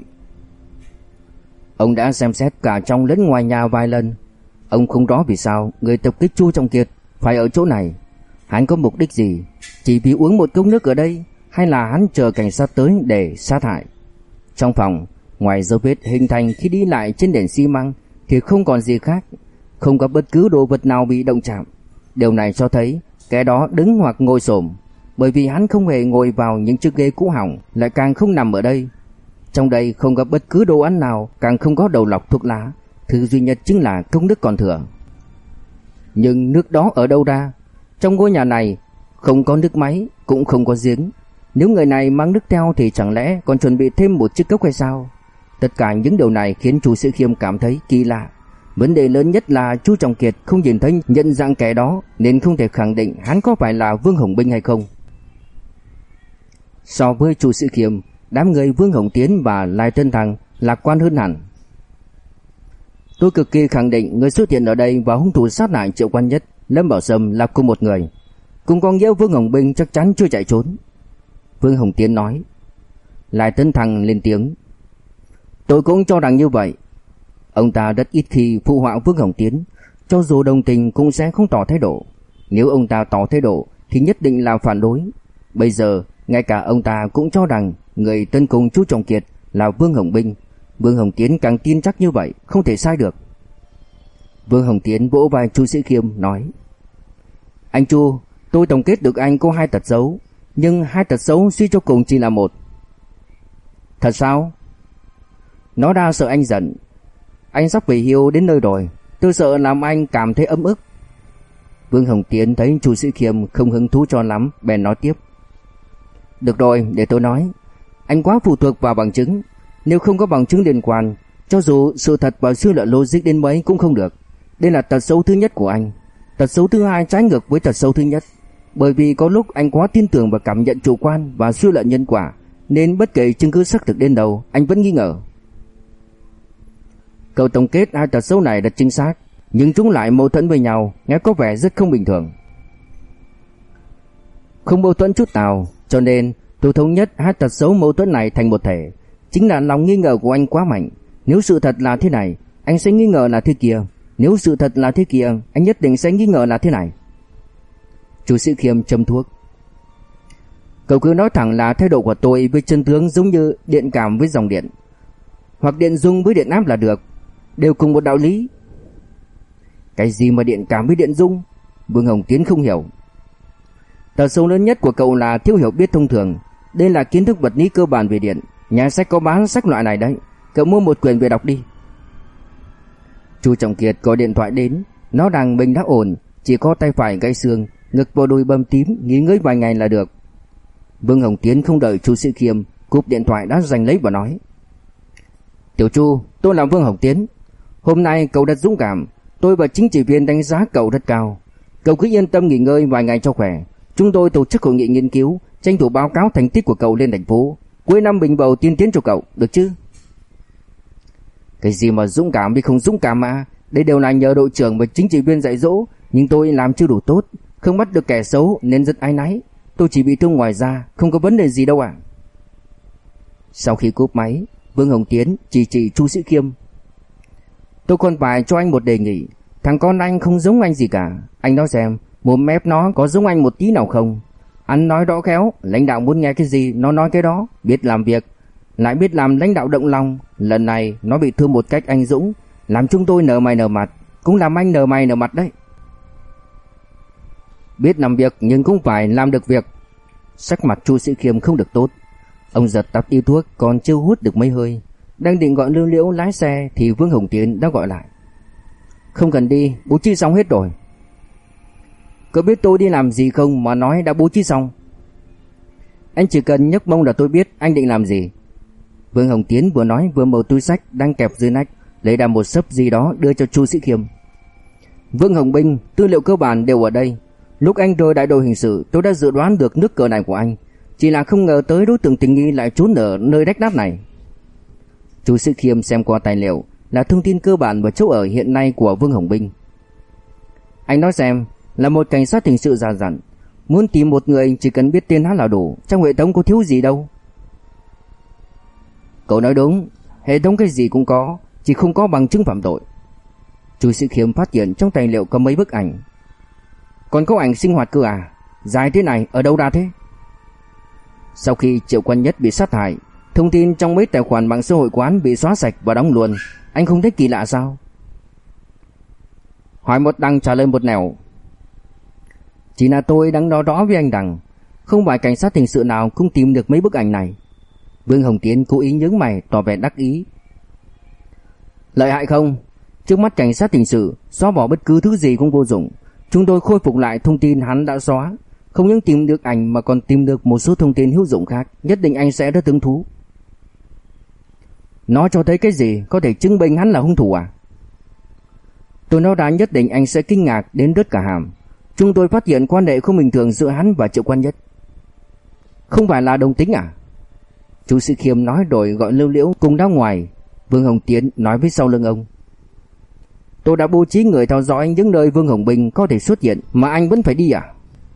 Ông đã xem xét cả trong lẫn ngoài nhà vài lần. Ông không rõ vì sao người tập kích Chu Trọng Kiệt phải ở chỗ này. Hắn có mục đích gì? Chỉ vì uống một cốc nước ở đây, hay là hắn chờ cảnh sát tới để sát hại? Trong phòng, ngoài dấu vết hình thành khi đi lại trên nền xi măng thì không còn gì khác, không có bất cứ đồ vật nào bị động chạm. Điều này cho thấy kẻ đó đứng hoặc ngồi xổm, bởi vì hắn không hề ngồi vào những chiếc ghế cũ hỏng, lại càng không nằm ở đây. Trong đây không có bất cứ đồ ăn nào, càng không có đầu lọc thuốc lá, thứ duy nhất chính là cốc nước còn thừa. Nhưng nước đó ở đâu ra? Trong ngôi nhà này không có nước máy, cũng không có giếng. Nếu người này mang nước theo thì chẳng lẽ còn chuẩn bị thêm một chiếc cốc hay sao? Tất cả những điều này khiến Chu Sĩ Khiêm cảm thấy kỳ lạ. Vấn đề lớn nhất là Chu Trọng Kiệt không nhìn thấy nhận dạng kẻ đó, nên không thể khẳng định hắn có phải là Vương Hồng Binh hay không. So với Chu Sĩ Khiêm, đám người Vương Hồng Tiến và Lai Tân Thăng lạc quan hơn hẳn. Tôi cực kỳ khẳng định người xuất hiện ở đây và hung thủ sát hại Triệu Quan Nhất, Lâm Bảo Sâm là cùng một người. Cũng có nghĩa Vương Hồng Binh chắc chắn chưa chạy trốn. Vương Hồng Tiến nói. Lai Tân Thăng lên tiếng. Tôi cũng cho rằng như vậy. Ông ta rất ít khi phụ họa Vương Hồng Tiến, cho dù đồng tình cũng sẽ không tỏ thái độ. Nếu ông ta tỏ thái độ thì nhất định là phản đối. Bây giờ ngay cả ông ta cũng cho rằng người tấn công Chu Trọng Kiệt là Vương Hồng Binh. Vương Hồng Tiến càng tin chắc như vậy, không thể sai được. Vương Hồng Tiến vỗ vai Chu Sĩ Khiêm nói. Anh Chu, tôi tổng kết được anh có hai tật xấu, nhưng hai tật xấu suy cho cùng chỉ là một. Thật sao? Nó ra sợ anh giận. Anh sắp về hưu đến nơi rồi, tôi sợ làm anh cảm thấy ấm ức. Vương Hồng Tiến thấy Chu Sĩ Khiêm không hứng thú cho lắm, bèn nói tiếp. Được rồi, để tôi nói. Anh quá phụ thuộc vào bằng chứng. Nếu không có bằng chứng liên quan, cho dù sự thật và suy luận logic đến mấy cũng không được. Đây là tật xấu thứ nhất của anh. Tật xấu thứ hai trái ngược với tật xấu thứ nhất. Bởi vì có lúc anh quá tin tưởng vào cảm nhận chủ quan và suy luận nhân quả, nên bất kể chứng cứ xác thực đến đâu, anh vẫn nghi ngờ. Cậu tổng kết hai tật xấu này rất chính xác, nhưng chúng lại mâu thuẫn với nhau, nghe có vẻ rất không bình thường. Không mâu thuẫn chút nào, cho nên tôi thống nhất hai tật xấu mâu thuẫn này thành một thể. Chính là lòng nghi ngờ của anh quá mạnh. Nếu sự thật là thế này, anh sẽ nghi ngờ là thế kia. Nếu sự thật là thế kia, anh nhất định sẽ nghi ngờ là thế này. Chu Sĩ Khiêm châm thuốc. Cậu cứ nói thẳng là thái độ của tôi với chân tướng giống như điện cảm với dòng điện, hoặc điện dung với điện áp là được, đều cùng một đạo lý. Cái gì mà điện cảm với điện dung? Vương Hồng Tiến không hiểu. Tật xấu lớn nhất của cậu là thiếu hiểu biết thông thường. Đây là kiến thức vật lý cơ bản về điện. Nhà sách có bán sách loại này đấy, cậu mua một quyển về đọc đi. Chu Trọng Kiệt gọi điện thoại đến, nói rằng mình đã ổn, chỉ có tay phải gãy xương, ngực và đùi bầm tím, nghỉ ngơi vài ngày là được. Vương Hồng Tiến không đợi Chu Sĩ Khiêm cúp điện thoại đã giành lấy và nói: Tiểu Chu, tôi là Vương Hồng Tiến. Hôm nay cậu rất dũng cảm, tôi và chính trị viên đánh giá cậu rất cao. Cậu cứ yên tâm nghỉ ngơi vài ngày cho khỏe. Chúng tôi tổ chức hội nghị nghiên cứu, tranh thủ báo cáo thành tích của cậu lên thành phố. Cuối năm bình bầu tiên tiến cho cậu, được chứ? Cái gì mà dũng cảm thì không dũng cảm mà. Đây đều là nhờ đội trưởng và chính trị viên dạy dỗ, nhưng tôi làm chưa đủ tốt, không bắt được kẻ xấu nên rất áy náy. Tôi chỉ bị thương ngoài da, không có vấn đề gì đâu ạ. Sau khi cúp máy, Vương Hồng Tiến chỉ chỉ Chu Sĩ Khiêm: Tôi còn phải cho anh một đề nghị. Thằng con anh không giống anh gì cả. Anh nói xem, mồm mép nó có giống anh một tí nào không? Anh nói rõ khéo, lãnh đạo muốn nghe cái gì nó nói cái đó. Biết làm việc, lại biết làm lãnh đạo động lòng. Lần này nó bị thương một cách anh dũng, làm chúng tôi nở mày nở mặt, cũng làm anh nở mày nở mặt đấy. Biết làm việc nhưng cũng phải làm được việc. Sắc mặt Chu Sĩ Khiêm không được tốt. Ông giật tắt điếu thuốc còn chưa hút được mấy hơi, đang định gọi Lưu Liễu lái xe thì Vương Hồng Tiến đã gọi lại: Không cần đi, bố trí xong hết rồi. Có biết tôi đi làm gì không mà nói đã bố trí xong? Anh chỉ cần nhấc mông là tôi biết anh định làm gì. Vương Hồng Tiến vừa nói vừa mở túi xách đang kẹp dưới nách, lấy ra một xấp gì đó đưa cho Chu Sĩ Khiêm. Vương Hồng Binh, tư liệu cơ bản đều ở đây. Lúc anh rời đại đội hình sự, tôi đã dự đoán được nước cờ này của anh, chỉ là không ngờ tới đối tượng tình nghi lại trốn ở nơi rách nát này. Chu Sĩ Khiêm xem qua tài liệu, là thông tin cơ bản về chỗ ở hiện nay của Vương Hồng Binh. Anh nói xem, là một cảnh sát hình sự già dặn, muốn tìm một người chỉ cần biết tên hắn là đủ, trong hệ thống có thiếu gì đâu. Cậu nói đúng, hệ thống cái gì cũng có, chỉ không có bằng chứng phạm tội. Chu Sĩ Khiêm phát hiện trong tài liệu có mấy bức ảnh. Còn có ảnh sinh hoạt cơ à? Dài thế này, ở đâu ra thế? Sau khi Triệu Quan Nhất bị sát hại, thông tin trong mấy tài khoản mạng xã hội quán bị xóa sạch và đóng luôn. Anh không thấy kỳ lạ sao? Hỏi một đằng trả lời một nẻo. Chỉ là tôi đang nói rõ với anh rằng không phải cảnh sát hình sự nào cũng tìm được mấy bức ảnh này. Vương Hồng Tiến cố ý nhướng mày tỏ vẻ đắc ý. Lợi hại không? Trước mắt cảnh sát hình sự, xóa bỏ bất cứ thứ gì cũng vô dụng. Chúng tôi khôi phục lại thông tin hắn đã xóa, không những tìm được ảnh mà còn tìm được một số thông tin hữu dụng khác. Nhất định anh sẽ rất hứng thú. Nó cho thấy cái gì? Có thể chứng minh hắn là hung thủ à? Tôi nói ra nhất định anh sẽ kinh ngạc đến rớt cả hàm. Chúng tôi phát hiện quan hệ không bình thường giữa hắn và Triệu Quan Nhất. Không phải là đồng tính à? Chu Sĩ Khiêm nói rồi gọi Lưu Liễu cùng ra ngoài. Vương Hồng Tiến nói với sau lưng ông: Tôi đã bố trí người theo dõi những nơi Vương Hồng Bình có thể xuất hiện, mà anh vẫn phải đi à?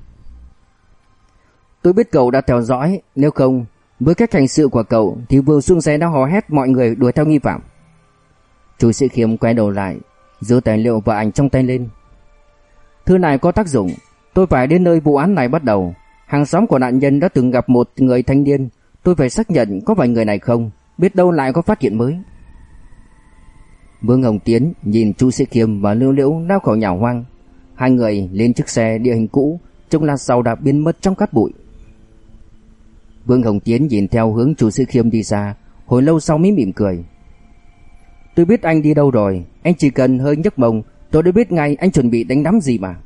Tôi biết cậu đã theo dõi, nếu không, với cách hành sự của cậu thì vừa xuống xe đã hò hét mọi người đuổi theo nghi phạm. Chu Sĩ Khiêm quay đầu lại, giơ tài liệu và ảnh trong tay lên. Thứ này có tác dụng, tôi phải đến nơi vụ án này bắt đầu. Hàng xóm của nạn nhân đã từng gặp một người thanh niên, tôi phải xác nhận có phải người này không, biết đâu lại có phát hiện mới. Vương Hồng Tiến nhìn Chu Sĩ Khiêm và Lưu Liễu lao khỏi nhà hoang. Hai người lên chiếc xe địa hình cũ, trong lát sau đã biến mất trong cát bụi. Vương Hồng Tiến nhìn theo hướng Chu Sĩ Khiêm đi xa, hồi lâu sau mới mỉm cười. Tôi biết anh đi đâu rồi, anh chỉ cần hơi nhấc mông, tôi đã biết ngay anh chuẩn bị đánh đấm gì mà.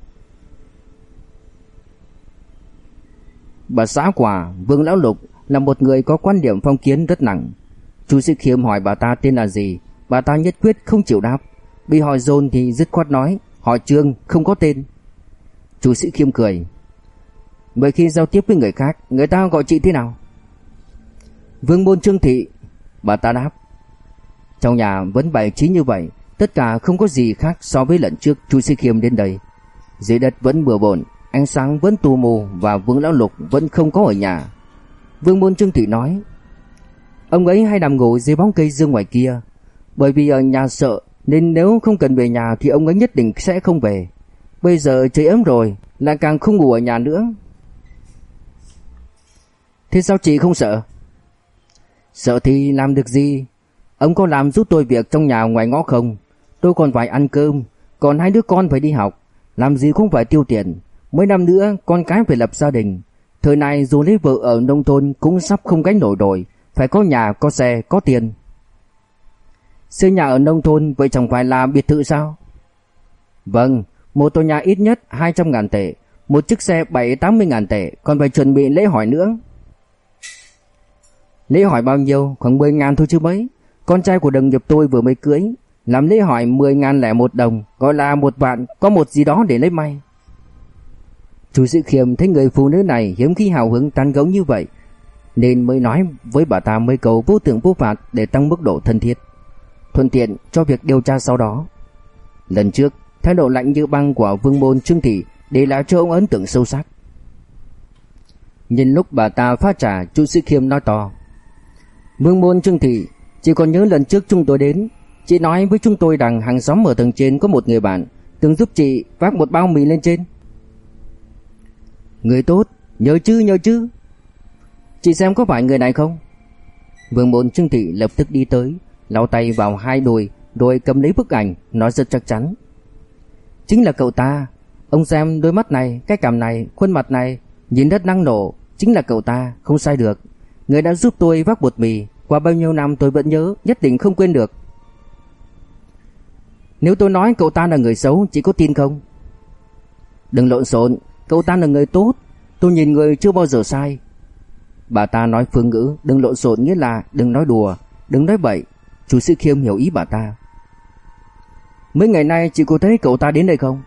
Bà xã quả Vương Lão Lục là một người có quan điểm phong kiến rất nặng. Chu Sĩ Khiêm hỏi bà ta tên là gì, bà ta nhất quyết không chịu đáp. Bị hỏi dồn thì dứt khoát nói họ Trương, không có tên. Chu Sĩ Khiêm cười. Vậy khi giao tiếp với người khác, người ta gọi chị thế nào? Vương Môn Trương Thị, bà ta đáp. Trong nhà vẫn bày trí như vậy, tất cả không có gì khác so với lần trước Chu Sĩ Khiêm đến đây. Dưới đất vẫn bừa bộn, ánh sáng vẫn tù mù và Vương Lão Lục vẫn không có ở nhà. Vương Môn Trương Thị nói, ông ấy hay nằm ngủ dưới bóng cây dương ngoài kia, bởi vì ở nhà sợ nên nếu không cần về nhà thì ông ấy nhất định sẽ không về. Bây giờ trời ấm rồi, lại càng không ngủ ở nhà nữa. Thế sao chị không sợ? Sợ thì làm được gì? Ông có làm giúp tôi việc trong nhà ngoài ngõ không? Tôi còn phải ăn cơm, còn hai đứa con phải đi học, làm gì cũng phải tiêu tiền. Mấy năm nữa con cái phải lập gia đình. Thời này dù lấy vợ ở nông thôn cũng sắp không gánh nổi rồi, phải có nhà, có xe, có tiền. Xây nhà ở nông thôn vậy chẳng phải là biệt thự sao? Vâng, một tòa nhà ít nhất hai trăm ngàn tệ, một chiếc xe bảy tám mươi ngàn tệ, còn phải chuẩn bị lễ hỏi nữa. Lễ hỏi bao nhiêu? Khoảng mười ngàn thôi chứ mấy. Con trai của đồng nghiệp tôi vừa mới cưới, làm lễ hỏi mười ngàn lẻ một đồng, gọi là một vạn, có một gì đó để lấy may. Chu Sĩ Khiêm thấy người phụ nữ này hiếm khi hào hứng tán gẫu như vậy, nên mới nói với bà ta mấy câu vô thưởng vô phạt để tăng mức độ thân thiết, thuận tiện cho việc điều tra sau đó. Lần trước, thái độ lạnh như băng của Vương Môn Trương Thị để lại cho ông ấn tượng sâu sắc. Nhân lúc bà ta pha trà, Chu Sĩ Khiêm nói to: Vương Môn Trương Thị, chị còn nhớ lần trước chúng tôi đến, chị nói với chúng tôi rằng hàng xóm ở tầng trên có một người bạn từng giúp chị vác một bao mì lên trên. Người tốt, nhớ chứ nhớ chứ. Chị xem có phải người này không? Vương Môn Trương Thị lập tức đi tới, lau tay vào hai đùi rồi cầm lấy bức ảnh, nói rất chắc chắn: chính là cậu ta. Ông xem đôi mắt này, cái cằm này, khuôn mặt này, nhìn rất năng nổ. Chính là cậu ta, không sai được. Người đã giúp tôi vác bột mì, qua bao nhiêu năm tôi vẫn nhớ, nhất định không quên được. Nếu tôi nói cậu ta là người xấu, chị có tin không? Đừng lộn xộn, cậu ta là người tốt. Tôi nhìn người chưa bao giờ sai. Bà ta nói phương ngữ đừng lộn xộn nghĩa là đừng nói đùa, đừng nói bậy. Chu Sĩ Khiêm hiểu ý bà ta. Mấy ngày nay chị có thấy cậu ta đến đây không?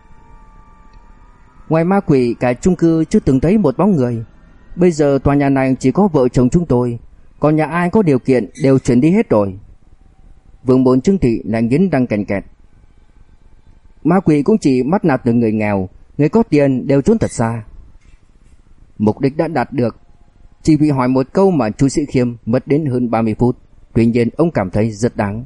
Ngoài ma quỷ, cả chung cư chưa từng thấy một bóng người. Bây giờ tòa nhà này chỉ có vợ chồng chúng tôi, còn nhà ai có điều kiện đều chuyển đi hết rồi. Vương Môn Trương Thị lại nghiến răng kèn kẹt. Ma quỷ cũng chỉ bắt nạt được người nghèo, người có tiền đều trốn thật xa. Mục đích đã đạt được. Chỉ vì hỏi một câu mà Chu Sĩ Khiêm mất đến hơn ba mươi phút. Tuy nhiên ông cảm thấy rất đáng.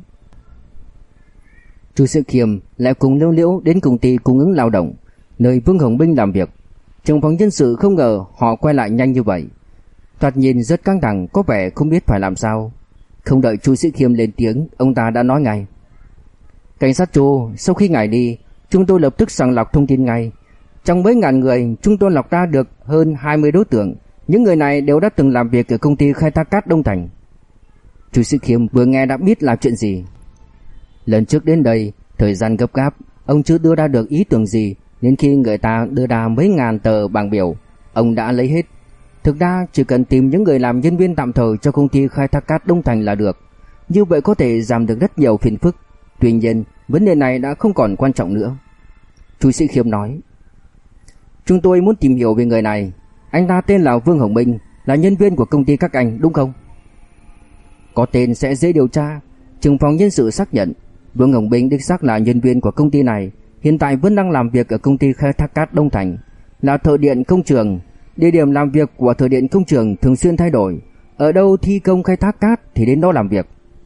Chu Sĩ Khiêm lại cùng Liễu Liễu đến công ty cung ứng lao động, nơi Vương Hồng Binh làm việc. Trong phòng nhân sự không ngờ họ quay lại nhanh như vậy. Thoạt nhìn rất căng thẳng, có vẻ không biết phải làm sao. Không đợi Chu Sĩ Khiêm lên tiếng, ông ta đã nói ngay: Cảnh sát Chu, sau khi ngài đi, chúng tôi lập tức sàng lọc thông tin ngay. Trong mấy ngàn người, chúng tôi lọc ra được hơn hai mươi đối tượng. Những người này đều đã từng làm việc ở công ty khai thác cát Đông Thành. Chu Sĩ Khiêm vừa nghe đã biết là chuyện gì. Lần trước đến đây, thời gian gấp gáp, ông chưa đưa ra được ý tưởng gì, nên khi người ta đưa ra mấy ngàn tờ bảng biểu, ông đã lấy hết. Thực ra chỉ cần tìm những người làm nhân viên tạm thời cho công ty khai thác cát Đông Thành là được. Như vậy có thể giảm được rất nhiều phiền phức. Tuy nhiên, vấn đề này đã không còn quan trọng nữa. Chu Sĩ Khiêm nói: Chúng tôi muốn tìm hiểu về người này. Anh ta tên là Vương Hồng Binh, là nhân viên của công ty các anh đúng không? Có tên sẽ dễ điều tra. Trưởng phòng nhân sự xác nhận Vương Hồng Binh đích xác là nhân viên của công ty này, hiện tại vẫn đang làm việc ở công ty khai thác cát Đông Thành, là thợ điện công trường. Địa điểm làm việc của thợ điện công trường thường xuyên thay đổi, ở đâu thi công khai thác cát thì đến đó làm việc.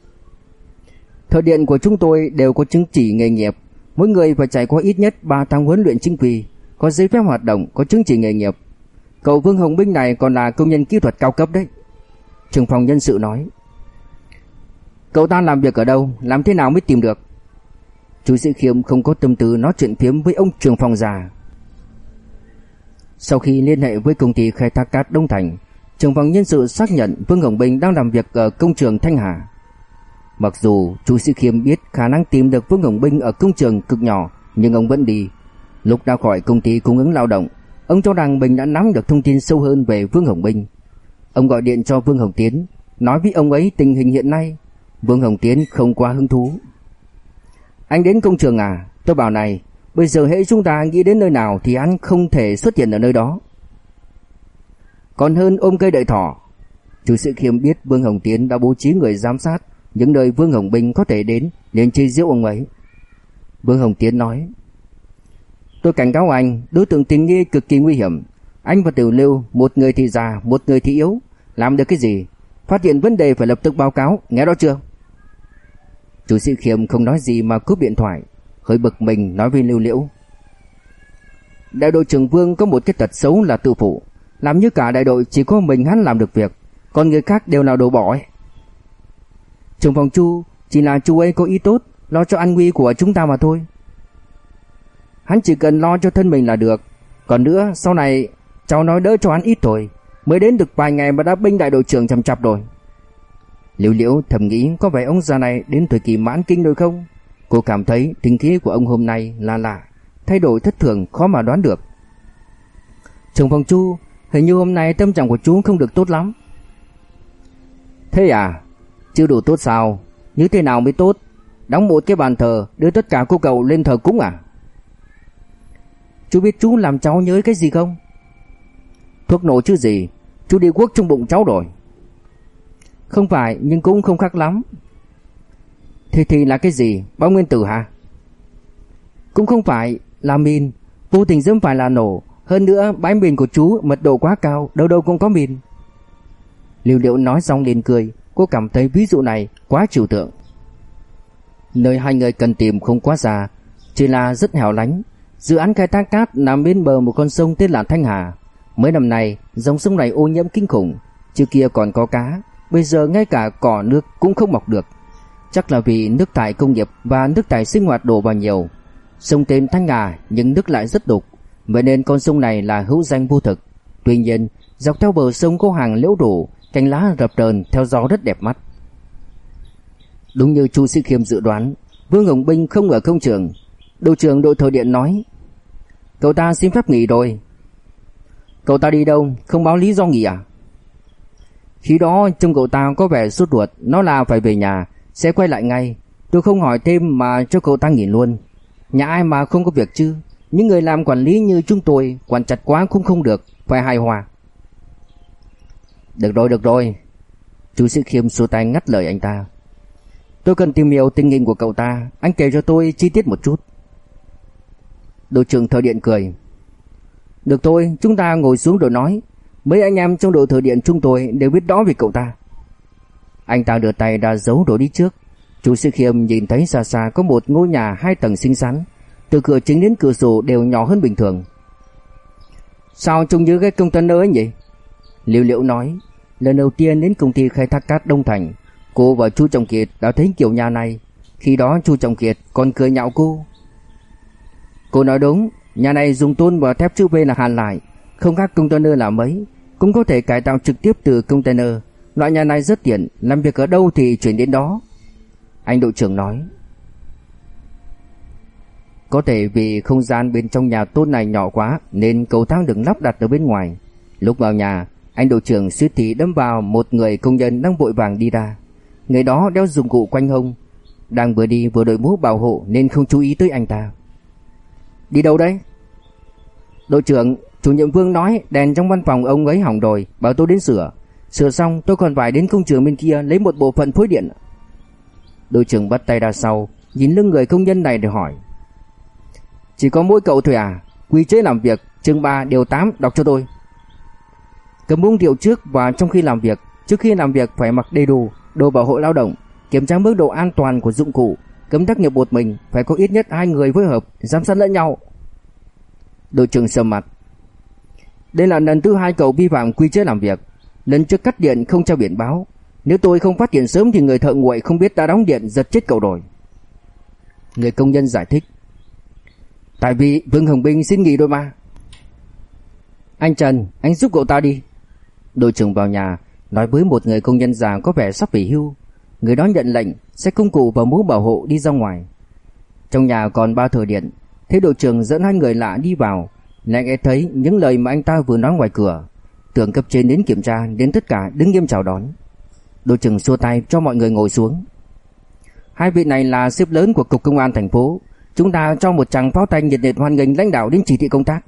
Thợ điện của chúng tôi đều có chứng chỉ nghề nghiệp, mỗi người phải trải qua ít nhất ba tháng huấn luyện chính quy, có giấy phép hoạt động, có chứng chỉ nghề nghiệp. Cậu Vương Hồng Binh này còn là công nhân kỹ thuật cao cấp đấy. Trưởng phòng nhân sự nói: Cậu ta làm việc ở đâu, làm thế nào mới tìm được? Chu Sĩ Khiêm không có tâm tư nói chuyện phiếm với ông trưởng phòng già. Sau khi liên hệ với công ty khai thác cát Đông Thành, trưởng phòng nhân sự xác nhận Vương Hồng Binh đang làm việc ở công trường Thanh Hà. Mặc dù Chu Sĩ Khiêm biết khả năng tìm được Vương Hồng Binh ở công trường cực nhỏ, nhưng ông vẫn đi. Lúc ra khỏi công ty cung ứng lao động, ông cho rằng mình đã nắm được thông tin sâu hơn về Vương Hồng Binh. Ông gọi điện cho Vương Hồng Tiến, nói với ông ấy tình hình hiện nay. Vương Hồng Tiến không quá hứng thú. Anh đến công trường à? Tôi bảo này, bây giờ hễ chúng ta nghĩ đến nơi nào thì anh không thể xuất hiện ở nơi đó. Còn hơn ôm cây đợi thỏ. Chu Sĩ Khiêm biết Vương Hồng Tiến đã bố trí người giám sát những nơi Vương Hồng Binh có thể đến, nên chơi giễu ông ấy. Vương Hồng Tiến nói: Tôi cảnh cáo anh, đối tượng tình nghi cực kỳ nguy hiểm. Anh và Tiểu Lưu, một người thì già, một người thì yếu, làm được cái gì? Phát hiện vấn đề phải lập tức báo cáo, nghe rõ chưa? Chu Sĩ Khiêm không nói gì mà cúp điện thoại, hơi bực mình nói với Lưu Liễu: Đại đội trưởng Vương có một cái tật xấu là tự phụ, làm như cả đại đội chỉ có mình hắn làm được việc, còn người khác đều là đồ bỏ ấy. Trưởng phòng Chu, chỉ là chú ấy có ý tốt, lo cho an nguy của chúng ta mà thôi. Hắn chỉ cần lo cho thân mình là được. Còn nữa, sau này cháu nói đỡ cho hắn ít thôi, mới đến được vài ngày mà đã binh đại đội trưởng chằm chặp rồi. Liễu Liễu thầm nghĩ có vẻ ông già này đến thời kỳ mãn kinh rồi không? Cô cảm thấy tính khí của ông hôm nay là lạ, thay đổi thất thường khó mà đoán được. Trưởng phòng Chu, hình như hôm nay tâm trạng của chú không được tốt lắm. Thế à? Chưa đủ tốt sao? Như thế nào mới tốt? Đóng một cái bàn thờ, đưa tất cả cô cậu lên thờ cúng à? Chú biết chú làm cháu nhớ cái gì không? Thuốc nổ chứ gì, chú đi guốc trong bụng cháu rồi. Không phải, nhưng cũng không khác lắm. Thì thì là cái gì? Bom nguyên tử hả? Cũng không phải, là mìn. Vô tình dẫm phải là nổ. Hơn nữa bãi mìn của chú mật độ quá cao, đâu đâu cũng có mìn. Liễu Liễu nói xong liền cười. Cô cảm thấy ví dụ này quá trừu tượng. Nơi hai người cần tìm không quá xa, chỉ là rất hẻo lánh. Dự án khai thác cát nằm bên bờ một con sông tên là Thanh Hà. Mấy năm nay dòng sông này ô nhiễm kinh khủng. Trước kia còn có cá, bây giờ ngay cả cỏ nước cũng không mọc được. Chắc là vì nước thải công nghiệp và nước thải sinh hoạt đổ vào nhiều. Sông tên Thanh Hà nhưng nước lại rất đục, vậy nên con sông này là hữu danh vô thực. Tuy nhiên dọc theo bờ sông có hàng liễu đổ, cành lá rập rờn theo gió rất đẹp mắt. Đúng như Chu Sĩ Khiêm dự đoán, Vương Hồng Binh không ở công trường. Đội trưởng đội thợ điện nói: cậu ta xin phép nghỉ rồi. Cậu ta đi đâu, không báo lý do nghỉ à? Khi đó trông cậu ta có vẻ sốt ruột, nói là phải về nhà, sẽ quay lại ngay. Tôi không hỏi thêm mà cho cậu ta nghỉ luôn. Nhà ai mà không có việc chứ? Những người làm quản lý như chúng tôi, quản chặt quá cũng không được, phải hài hòa. Được rồi, được rồi. Chu Sĩ Khiêm xua tay ngắt lời anh ta. Tôi cần tìm hiểu tình hình của cậu ta, anh kể cho tôi chi tiết một chút. Đội trưởng thợ điện cười. Được thôi, chúng ta ngồi xuống rồi nói. Mấy anh em trong đội thợ điện chúng tôi đều biết rõ về cậu ta. Anh ta đưa tay ra giấu rồi đi trước. Chu Sĩ Khiêm nhìn thấy xa xa có một ngôi nhà hai tầng xinh xắn, từ cửa chính đến cửa sổ đều nhỏ hơn bình thường. Sao trông như cái container ấy nhỉ? Liễu Liễu nói. Lần đầu tiên đến công ty khai thác cát Đông Thành, cô và Chu Trọng Kiệt đã thấy kiểu nhà này. Khi đó Chu Trọng Kiệt còn cười nhạo cô. Cô nói đúng, nhà này dùng tôn và thép chữ V là hàn lại, không khác container là mấy, cũng có thể cải tạo trực tiếp từ container. Loại nhà này rất tiện, làm việc ở đâu thì chuyển đến đó. Anh đội trưởng nói. Có thể vì không gian bên trong nhà tôn này nhỏ quá nên cầu thang được lắp đặt ở bên ngoài. Lúc vào nhà, anh đội trưởng suýt thì đâm vào một người công nhân đang vội vàng đi ra. Người đó đeo dụng cụ quanh hông, đang vừa đi vừa đội mũ bảo hộ nên không chú ý tới anh ta. Đi đâu đấy? Đội trưởng, chủ nhiệm Vương nói đèn trong văn phòng ông ấy hỏng rồi, bảo tôi đến sửa. Sửa xong tôi còn phải đến công trường bên kia lấy một bộ phận phối điện. Đội trưởng bắt tay ra sau, nhìn lưng người công nhân này để hỏi. Chỉ có mỗi cậu thôi à? Quy chế làm việc chương ba điều tám đọc cho tôi. Cấm uống rượu trước và trong khi làm việc. Trước khi làm việc phải mặc đầy đủ đồ bảo hộ lao động, kiểm tra mức độ an toàn của dụng cụ, cấm tác nghiệp một mình, phải có ít nhất hai người phối hợp, giám sát lẫn nhau. Đội trưởng sầm mặt. Đây là lần thứ hai cậu vi phạm quy chế làm việc. Lần trước cắt điện không treo biển báo, nếu tôi không phát hiện sớm thì người thợ nguội không biết đã đóng điện giật chết cậu rồi. Người công nhân giải thích. Tại vì Vương Hồng Binh xin nghỉ rồi mà. Anh Trần, anh giúp cậu ta đi. Đội trưởng vào nhà nói với một người công nhân già có vẻ sắp về hưu. Người đó nhận lệnh, xách công cụ và mũ bảo hộ đi ra ngoài. Trong nhà còn ba thợ điện. Thấy đội trưởng dẫn hai người lạ đi vào, lại nghe thấy những lời mà anh ta vừa nói ngoài cửa. Tưởng cấp trên đến kiểm tra đến tất cả đứng nghiêm chào đón. Đội trưởng xua tay cho mọi người ngồi xuống. Hai vị này là sếp lớn của cục công an thành phố, chúng ta cho một tràng pháo tay nhiệt liệt hoan nghênh lãnh đạo đến chỉ thị công tác.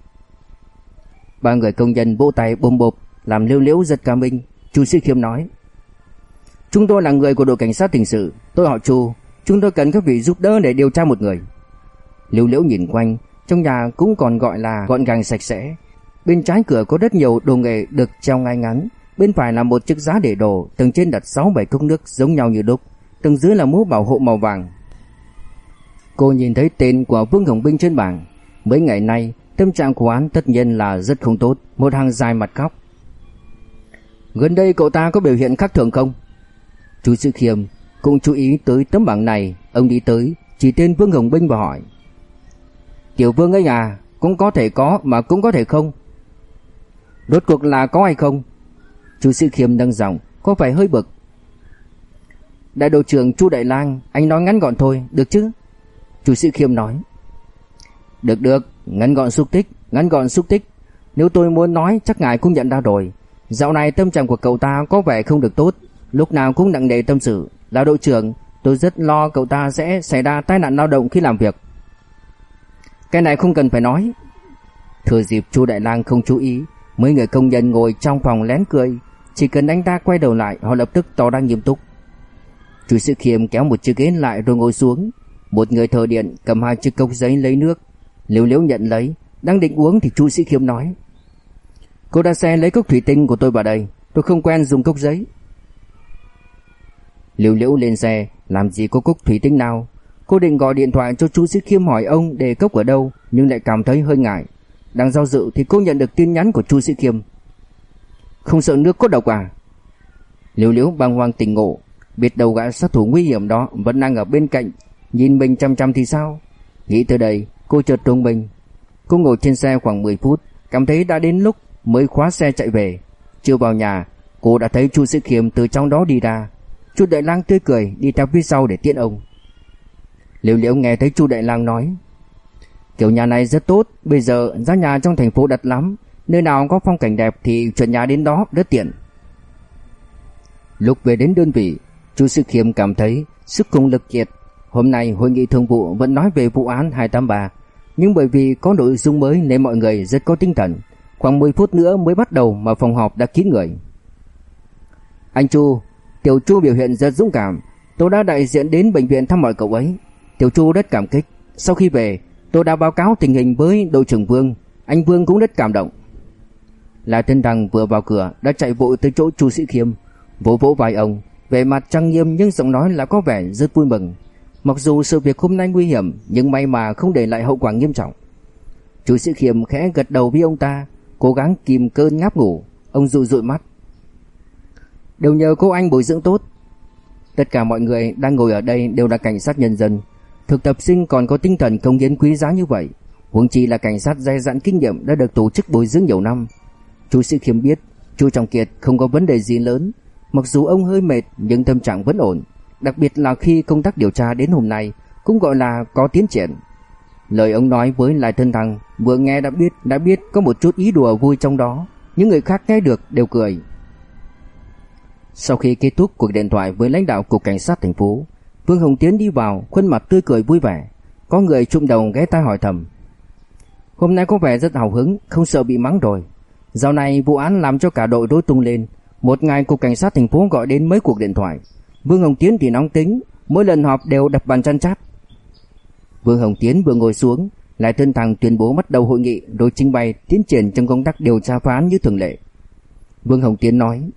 Ba người công nhân vỗ tay bồm bộp làm Liễu Liễu giật cả mình. Chu Sĩ Khiêm nói. Chúng tôi là người của đội cảnh sát hình sự, tôi họ Chu, chúng tôi cần các vị giúp đỡ để điều tra một người. Liễu Liễu nhìn quanh, trong nhà cũng còn gọi là gọn gàng sạch sẽ. Bên trái cửa có rất nhiều đồ nghề được treo ngay ngắn, bên phải là một chiếc giá để đồ, tầng trên đặt sáu bảy cốc nước giống nhau như đúc, tầng dưới là mũ bảo hộ màu vàng. Cô nhìn thấy tên của Vương Hồng Binh trên bảng. Mấy ngày nay tâm trạng của hắn tất nhiên là rất không tốt, một hàng dài mặt khóc. Gần đây cậu ta có biểu hiện khác thường không? Chú Sĩ Khiêm cũng chú ý tới tấm bảng này. Ông đi tới chỉ tên Vương Hồng Binh và hỏi. Tiểu Vương ấy à? Cũng có thể có mà cũng có thể không. Rốt cuộc là có hay không? Chú Sĩ Khiêm nâng giọng, có phải hơi bực. Đại đội trưởng Chu Đại Lang, anh nói ngắn gọn thôi, được chứ? Chú Sĩ Khiêm nói. Được được, ngắn gọn xúc tích, ngắn gọn xúc tích. Nếu tôi muốn nói chắc ngài cũng nhận ra rồi. Dạo này tâm trạng của cậu ta có vẻ không được tốt, lúc nào cũng nặng nề tâm sự. Là đội trưởng, tôi rất lo cậu ta sẽ xảy ra tai nạn lao động khi làm việc. Cái này không cần phải nói. Thừa dịp Chu Đại Lang không chú ý, mấy người công nhân ngồi trong phòng lén cười. Chỉ cần anh ta quay đầu lại, họ lập tức tỏ ra nghiêm túc. Chu Sĩ Khiêm kéo một chiếc ghế lại rồi ngồi xuống. Một người thợ điện cầm hai chiếc cốc giấy lấy nước. Liễu Liễu nhận lấy, đang định uống thì Chu Sĩ Khiêm nói: Cô đã xe lấy cốc thủy tinh của tôi vào đây, tôi không quen dùng cốc giấy. Liễu Liễu lên xe, làm gì có cốc thủy tinh nào. Cô định gọi điện thoại cho Chu Sĩ Khiêm hỏi ông để cốc ở đâu, nhưng lại cảm thấy hơi ngại. Đang do dự thì cô nhận được tin nhắn của Chu Sĩ Khiêm: Không sợ nước có độc à? Liễu Liễu bàng hoàng tỉnh ngộ, biết đầu gã sát thủ nguy hiểm đó vẫn đang ở bên cạnh, nhìn mình chăm chăm thì sao? Nghĩ tới đây, cô chợt rùng mình. Cô ngồi trên xe khoảng mười phút, cảm thấy đã đến lúc mới khóa xe chạy về. Chưa vào nhà, cô đã thấy Chu Sĩ Khiêm từ trong đó đi ra. Chu Đại Lang tươi cười đi theo phía sau để tiễn ông. Liễu Liễu nghe thấy Chu Đại Lang nói: Kiểu nhà này rất tốt, bây giờ giá nhà trong thành phố đắt lắm, nơi nào có phong cảnh đẹp thì chuyển nhà đến đó rất tiện. Lúc về đến đơn vị, Chu Sĩ Khiêm cảm thấy sức cùng lực kiệt. Hôm nay hội nghị thường vụ vẫn nói về vụ án hai tám ba, nhưng bởi vì có nội dung mới nên mọi người rất có tinh thần. Khoảng mười phút nữa mới bắt đầu mà phòng họp đã kín người. Anh Chu, Tiểu Chu biểu hiện rất dũng cảm, tôi đã đại diện đến bệnh viện thăm hỏi cậu ấy. Tiểu Chu rất cảm kích. Sau khi về, tôi đã báo cáo tình hình với đội trưởng Vương, anh Vương cũng rất cảm động. Lại Thiên Đằng vừa vào cửa đã chạy vội tới chỗ Chu Sĩ Khiêm, vỗ vỗ vai ông, vẻ mặt trang nghiêm nhưng giọng nói là có vẻ rất vui mừng. Mặc dù sự việc hôm nay nguy hiểm, nhưng may mà không để lại hậu quả nghiêm trọng. Chu Sĩ Khiêm khẽ gật đầu với ông ta, cố gắng kìm cơn ngáp ngủ. Ông dụi dụi mắt: Đều nhờ cô anh bồi dưỡng tốt. Tất cả mọi người đang ngồi ở đây đều là cảnh sát nhân dân, thực tập sinh còn có tinh thần cống hiến quý giá như vậy, huống chi là cảnh sát dày dặn kinh nghiệm đã được tổ chức bồi dưỡng nhiều năm. Chu Sĩ Khiêm biết Chu Trọng Kiệt không có vấn đề gì lớn, mặc dù ông hơi mệt nhưng tâm trạng vẫn ổn, đặc biệt là khi công tác điều tra đến hôm nay cũng gọi là có tiến triển. Lời ông nói với Lại Thân Thăng vừa nghe đã biết đã biết có một chút ý đùa vui trong đó, những người khác nghe được đều cười. Sau khi kết thúc cuộc điện thoại với lãnh đạo cục cảnh sát thành phố, Vương Hồng Tiến đi vào, khuôn mặt tươi cười vui vẻ. Có người trụm đầu ghé tai hỏi thầm: Hôm nay có vẻ rất hào hứng, không sợ bị mắng rồi. Dạo này vụ án làm cho cả đội rối tung lên. Một ngày cục cảnh sát thành phố gọi đến mấy cuộc điện thoại. Vương Hồng Tiến thì nóng tính, mỗi lần họp đều đập bàn chăn chát. Vương Hồng Tiến vừa ngồi xuống, Lại Thân Thằng tuyên bố bắt đầu hội nghị rồi trình bày tiến triển trong công tác điều tra phá án như thường lệ. Vương Hồng Tiến nói: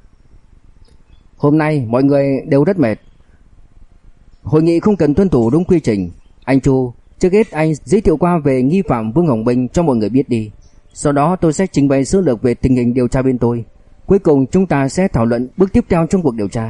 Hôm nay mọi người đều rất mệt. Hội nghị không cần tuân thủ đúng quy trình. Anh Chu, trước hết anh giới thiệu qua về nghi phạm Vương Hồng Bình cho mọi người biết đi. Sau đó tôi sẽ trình bày sơ lược về tình hình điều tra bên tôi. Cuối cùng chúng ta sẽ thảo luận bước tiếp theo trong cuộc điều tra.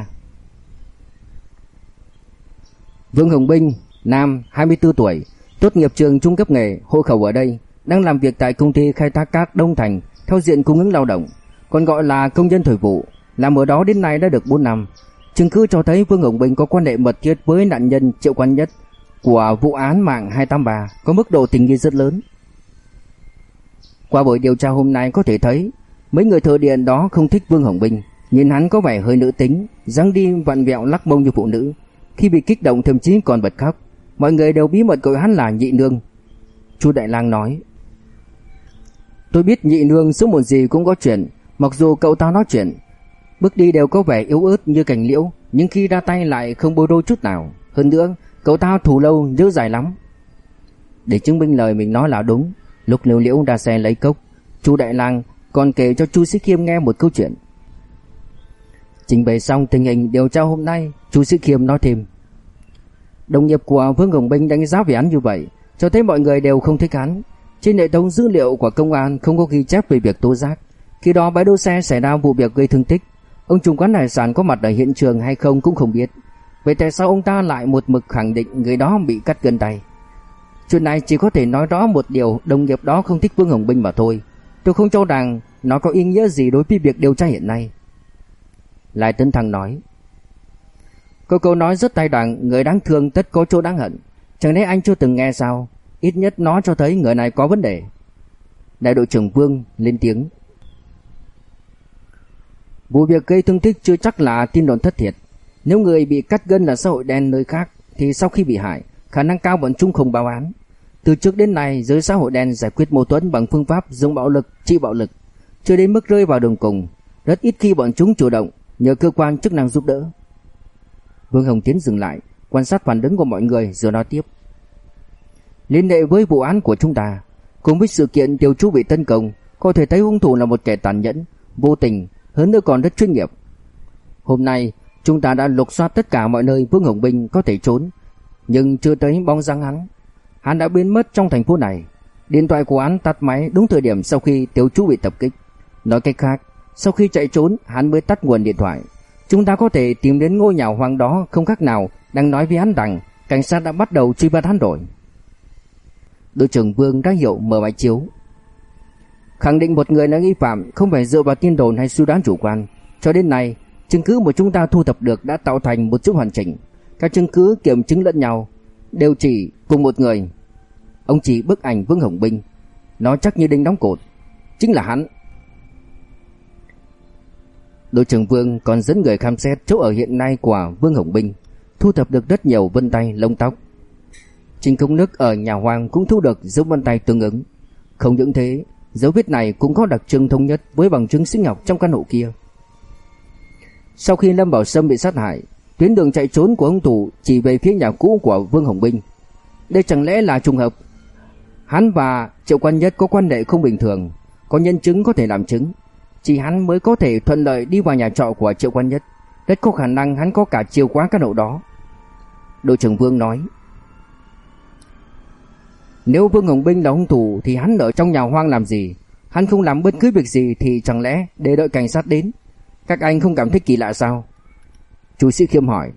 Vương Hồng Bình, nam, hai mươi tư tuổi, tốt nghiệp trường trung cấp nghề, hộ khẩu ở đây, đang làm việc tại công ty khai thác cát Đông Thành theo diện cung ứng lao động, còn gọi là công nhân thời vụ, làm ở đó đến nay đã được bốn năm. Chứng cứ cho thấy Vương Hồng Bình có quan hệ mật thiết với nạn nhân Triệu Quan Nhất của vụ án mạng hai tám ba, có mức độ tình nghi rất lớn. Qua buổi điều tra hôm nay có thể thấy mấy người thợ điện đó không thích Vương Hồng Bình, nhìn hắn có vẻ hơi nữ tính, dáng đi vặn vẹo lắc mông như phụ nữ, khi bị kích động thậm chí còn bật khóc. Mọi người đều bí mật gọi hắn là Nhị Nương. Chu Đại Lang nói: Tôi biết Nhị Nương sớm muộn gì cũng có chuyện, mặc dù cậu ta nói chuyện, bước đi đều có vẻ yếu ớt như cành liễu, nhưng khi ra tay lại không bối rối chút nào. Hơn nữa, cậu ta thủ lâu nhớ dài lắm. Để chứng minh lời mình nói là đúng, lúc Liễu Liễu ra xe lấy cốc, Chu Đại Lang còn kể cho Chu Sĩ Khiêm nghe một câu chuyện. Trình bày xong tình hình điều tra hôm nay, Chu Sĩ Khiêm nói thêm: Đồng nghiệp của Vương Hồng Bình đánh giá về án như vậy, cho thấy mọi người đều không thích hắn. Trên hệ thống dữ liệu của công an không có ghi chép về việc tố giác. Khi đó bãi đỗ xe xảy ra vụ việc gây thương tích, ông chủ quán hải sản có mặt ở hiện trường hay không cũng không biết. Vậy tại sao ông ta lại một mực khẳng định người đó bị cắt gân tay? Chuyện này chỉ có thể nói rõ một điều, đồng nghiệp đó không thích Vương Hồng Bình mà thôi. Tôi không cho rằng nó có ý nghĩa gì đối với việc điều tra hiện nay. Lại Tấn Thăng nói: Có câu nói rất tai đoan, người đáng thương tất có chỗ đáng hận. Chẳng lẽ anh chưa từng nghe sao? ít nhất nó cho thấy người này có vấn đề. Đại đội trưởng Vương lên tiếng. Vụ việc gây thương tích chưa chắc là tin đồn thất thiệt. Nếu người bị cắt gân là xã hội đen nơi khác thì sau khi bị hại, khả năng cao bọn chúng không báo án. Từ trước đến nay, giới xã hội đen giải quyết mâu thuẫn bằng phương pháp dùng bạo lực trị bạo lực, chưa đến mức rơi vào đường cùng. Rất ít khi bọn chúng chủ động nhờ cơ quan chức năng giúp đỡ. Vương Hồng Tiến dừng lại, quan sát phản ứng của mọi người rồi nói tiếp. Liên hệ với vụ án của chúng ta, cùng với sự kiện Tiểu Chu bị tấn công, có thể thấy hung thủ là một kẻ tàn nhẫn, vô tình, hơn nữa còn rất chuyên nghiệp. Hôm nay, chúng ta đã lục soát tất cả mọi nơi Vương Hồng Binh có thể trốn, nhưng chưa thấy bóng dáng hắn. Hắn đã biến mất trong thành phố này. Điện thoại của hắn tắt máy đúng thời điểm sau khi Tiểu Chu bị tập kích. Nói cách khác, sau khi chạy trốn, hắn mới tắt nguồn điện thoại. Chúng ta có thể tìm đến ngôi nhà hoang đó không khác nào đang nói với hắn rằng cảnh sát đã bắt đầu truy bắt hắn rồi. Đội trưởng Vương ra hiệu mở máy chiếu. Khẳng định một người là nghi phạm không phải dựa vào tin đồn hay suy đoán chủ quan. Cho đến nay, chứng cứ mà chúng ta thu thập được đã tạo thành một chuỗi hoàn chỉnh. Các chứng cứ kiểm chứng lẫn nhau, đều chỉ cùng một người. Ông chỉ bức ảnh Vương Hồng Binh, nó chắc như đinh đóng cột, chính là hắn. Đội trưởng Vương còn dẫn người khám xét chỗ ở hiện nay của Vương Hồng Binh, thu thập được rất nhiều vân tay, lông tóc. Trình Công Đức ở nhà hoang cũng thu được dấu vân tay tương ứng. Không những thế, dấu vết này cũng có đặc trưng thống nhất với bằng chứng sinh học trong căn hộ kia. Sau khi Lâm Bảo Sâm bị sát hại, tuyến đường chạy trốn của hung thủ chỉ về phía nhà cũ của Vương Hồng Binh. Đây chẳng lẽ là trùng hợp? Hắn và Triệu Quan Nhất có quan hệ không bình thường, có nhân chứng có thể làm chứng. Chỉ hắn mới có thể thuận lợi đi vào nhà trọ của Triệu Quan Nhất. Rất có khả năng hắn có cả chìa khóa căn hộ đó. Đội trưởng Vương nói. Nếu Vương Hồng Binh là hung thủ thì hắn ở trong nhà hoang làm gì? Hắn không làm bất cứ việc gì thì chẳng lẽ để đợi cảnh sát đến? Các anh không cảm thấy kỳ lạ sao? Chú Sĩ Khiêm hỏi.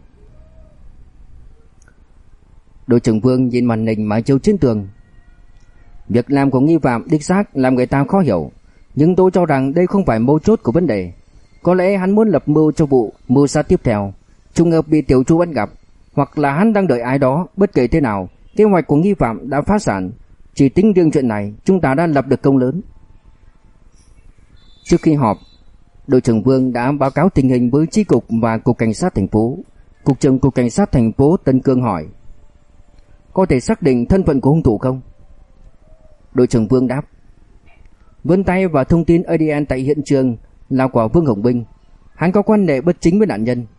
Đội trưởng Vương nhìn màn hình mái chiếu trên tường. Việc làm của nghi phạm đích xác làm người ta khó hiểu, nhưng tôi cho rằng đây không phải mấu chốt của vấn đề. Có lẽ hắn muốn lập mưu cho vụ mưu sát tiếp theo, trùng hợp bị Tiểu Chu bắt gặp, hoặc là hắn đang đợi ai đó. Bất kể thế nào, kế hoạch của nghi phạm đã phá sản. Chỉ tính riêng chuyện này, chúng ta đã lập được công lớn. Trước khi họp, đội trưởng Vương đã báo cáo tình hình với chi cục và cục cảnh sát thành phố. Cục trưởng cục cảnh sát thành phố Tân Cương hỏi: có thể xác định thân phận của hung thủ không? Đội trưởng Vương đáp: vân tay và thông tin a đê en tại hiện trường là của Vương Hồng Binh. Hắn có quan hệ bất chính với nạn nhân.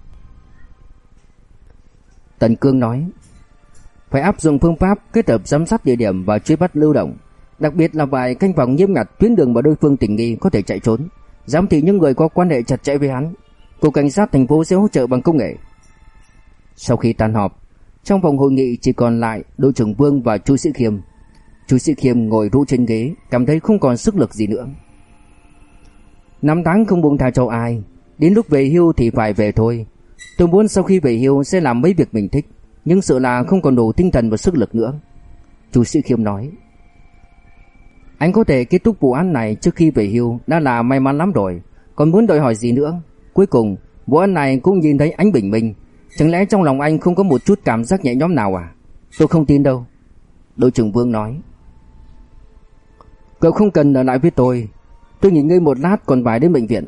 Tân Cương nói: phải áp dụng phương pháp kết hợp giám sát địa điểm và truy bắt lưu động, đặc biệt là phải canh phòng nghiêm ngặt tuyến đường mà đối phương tình nghi có thể chạy trốn, giám thị những người có quan hệ chặt chẽ với hắn. Cục cảnh sát thành phố sẽ hỗ trợ bằng công nghệ. Sau khi tan họp, trong phòng hội nghị chỉ còn lại đội trưởng Vương và chú Sĩ Khiêm. Chú Sĩ Khiêm ngồi rũ trên ghế, cảm thấy không còn sức lực gì nữa. Năm tháng không buông tha cho ai, đến lúc về hưu thì phải về thôi. Tôi muốn sau khi về hưu sẽ làm mấy việc mình thích, nhưng sợ là không còn đủ tinh thần và sức lực nữa. Chú Sĩ Khiêm nói: anh có thể kết thúc vụ án này trước khi về hưu đã là may mắn lắm rồi, còn muốn đòi hỏi gì nữa? Cuối cùng vụ án này cũng nhìn thấy ánh bình minh, chẳng lẽ trong lòng anh không có một chút cảm giác nhẹ nhõm nào à? Tôi không tin đâu. Đội trưởng Vương nói: cậu không cần ở lại với tôi, tôi nghỉ ngơi một lát còn phải đến bệnh viện.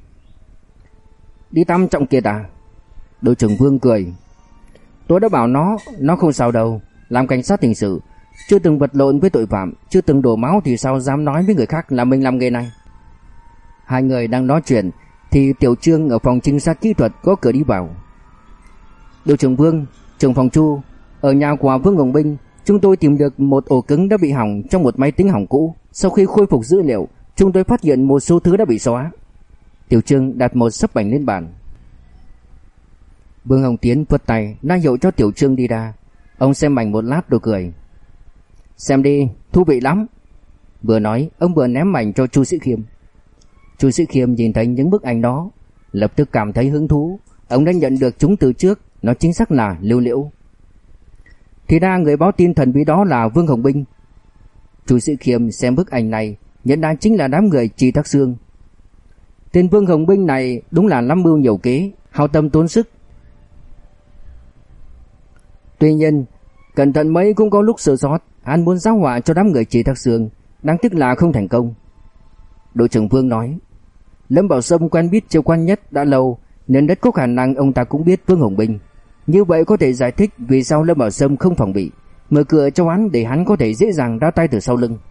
Đi thăm Trọng Kiệt à? Đội trưởng Vương cười: tôi đã bảo nó, nó không sao đâu. Làm cảnh sát hình sự, chưa từng vật lộn với tội phạm, chưa từng đổ máu thì sao dám nói với người khác là mình làm nghề này. Hai người đang nói chuyện thì Tiểu Trương ở phòng trinh sát kỹ thuật có cửa đi vào. Đội trưởng Vương, trưởng phòng Chu, ở nhà của Vương Hồng Binh, chúng tôi tìm được một ổ cứng đã bị hỏng trong một máy tính hỏng cũ. Sau khi khôi phục dữ liệu, chúng tôi phát hiện một số thứ đã bị xóa. Tiểu Trương đặt một sấp bảnh lên bàn. Vương Hồng Tiến vươn tay ra hiệu cho Tiểu Trương đi ra. Ông xem ảnh một lát rồi cười: xem đi, thú vị lắm. Vừa nói, ông vừa ném ảnh cho chú Sĩ Khiêm. Chú Sĩ Khiêm nhìn thấy những bức ảnh đó, lập tức cảm thấy hứng thú. Ông đã nhận được chúng từ trước, nó chính xác là Lưu Liễu. Thì ra người báo tin thần bí đó là Vương Hồng Binh. Chú Sĩ Khiêm xem bức ảnh này, nhận ra chính là đám người Trì Thác Sương. Tên Vương Hồng Binh này đúng là lắm mưu nhiều kế, hao tâm tốn sức. Tuy nhiên, cẩn thận mấy cũng có lúc sơ sót. hắn muốn giáo họa cho đám người Chỉ Thác Sương, đáng tiếc là không thành công. Đội trưởng Vương nói, Lâm Bảo Sâm quen biết Triệu Quan Nhất đã lâu, nên rất có khả năng ông ta cũng biết Vương Hồng Binh. Như vậy có thể giải thích vì sao Lâm Bảo Sâm không phòng bị, mở cửa cho hắn để hắn có thể dễ dàng ra tay từ sau lưng.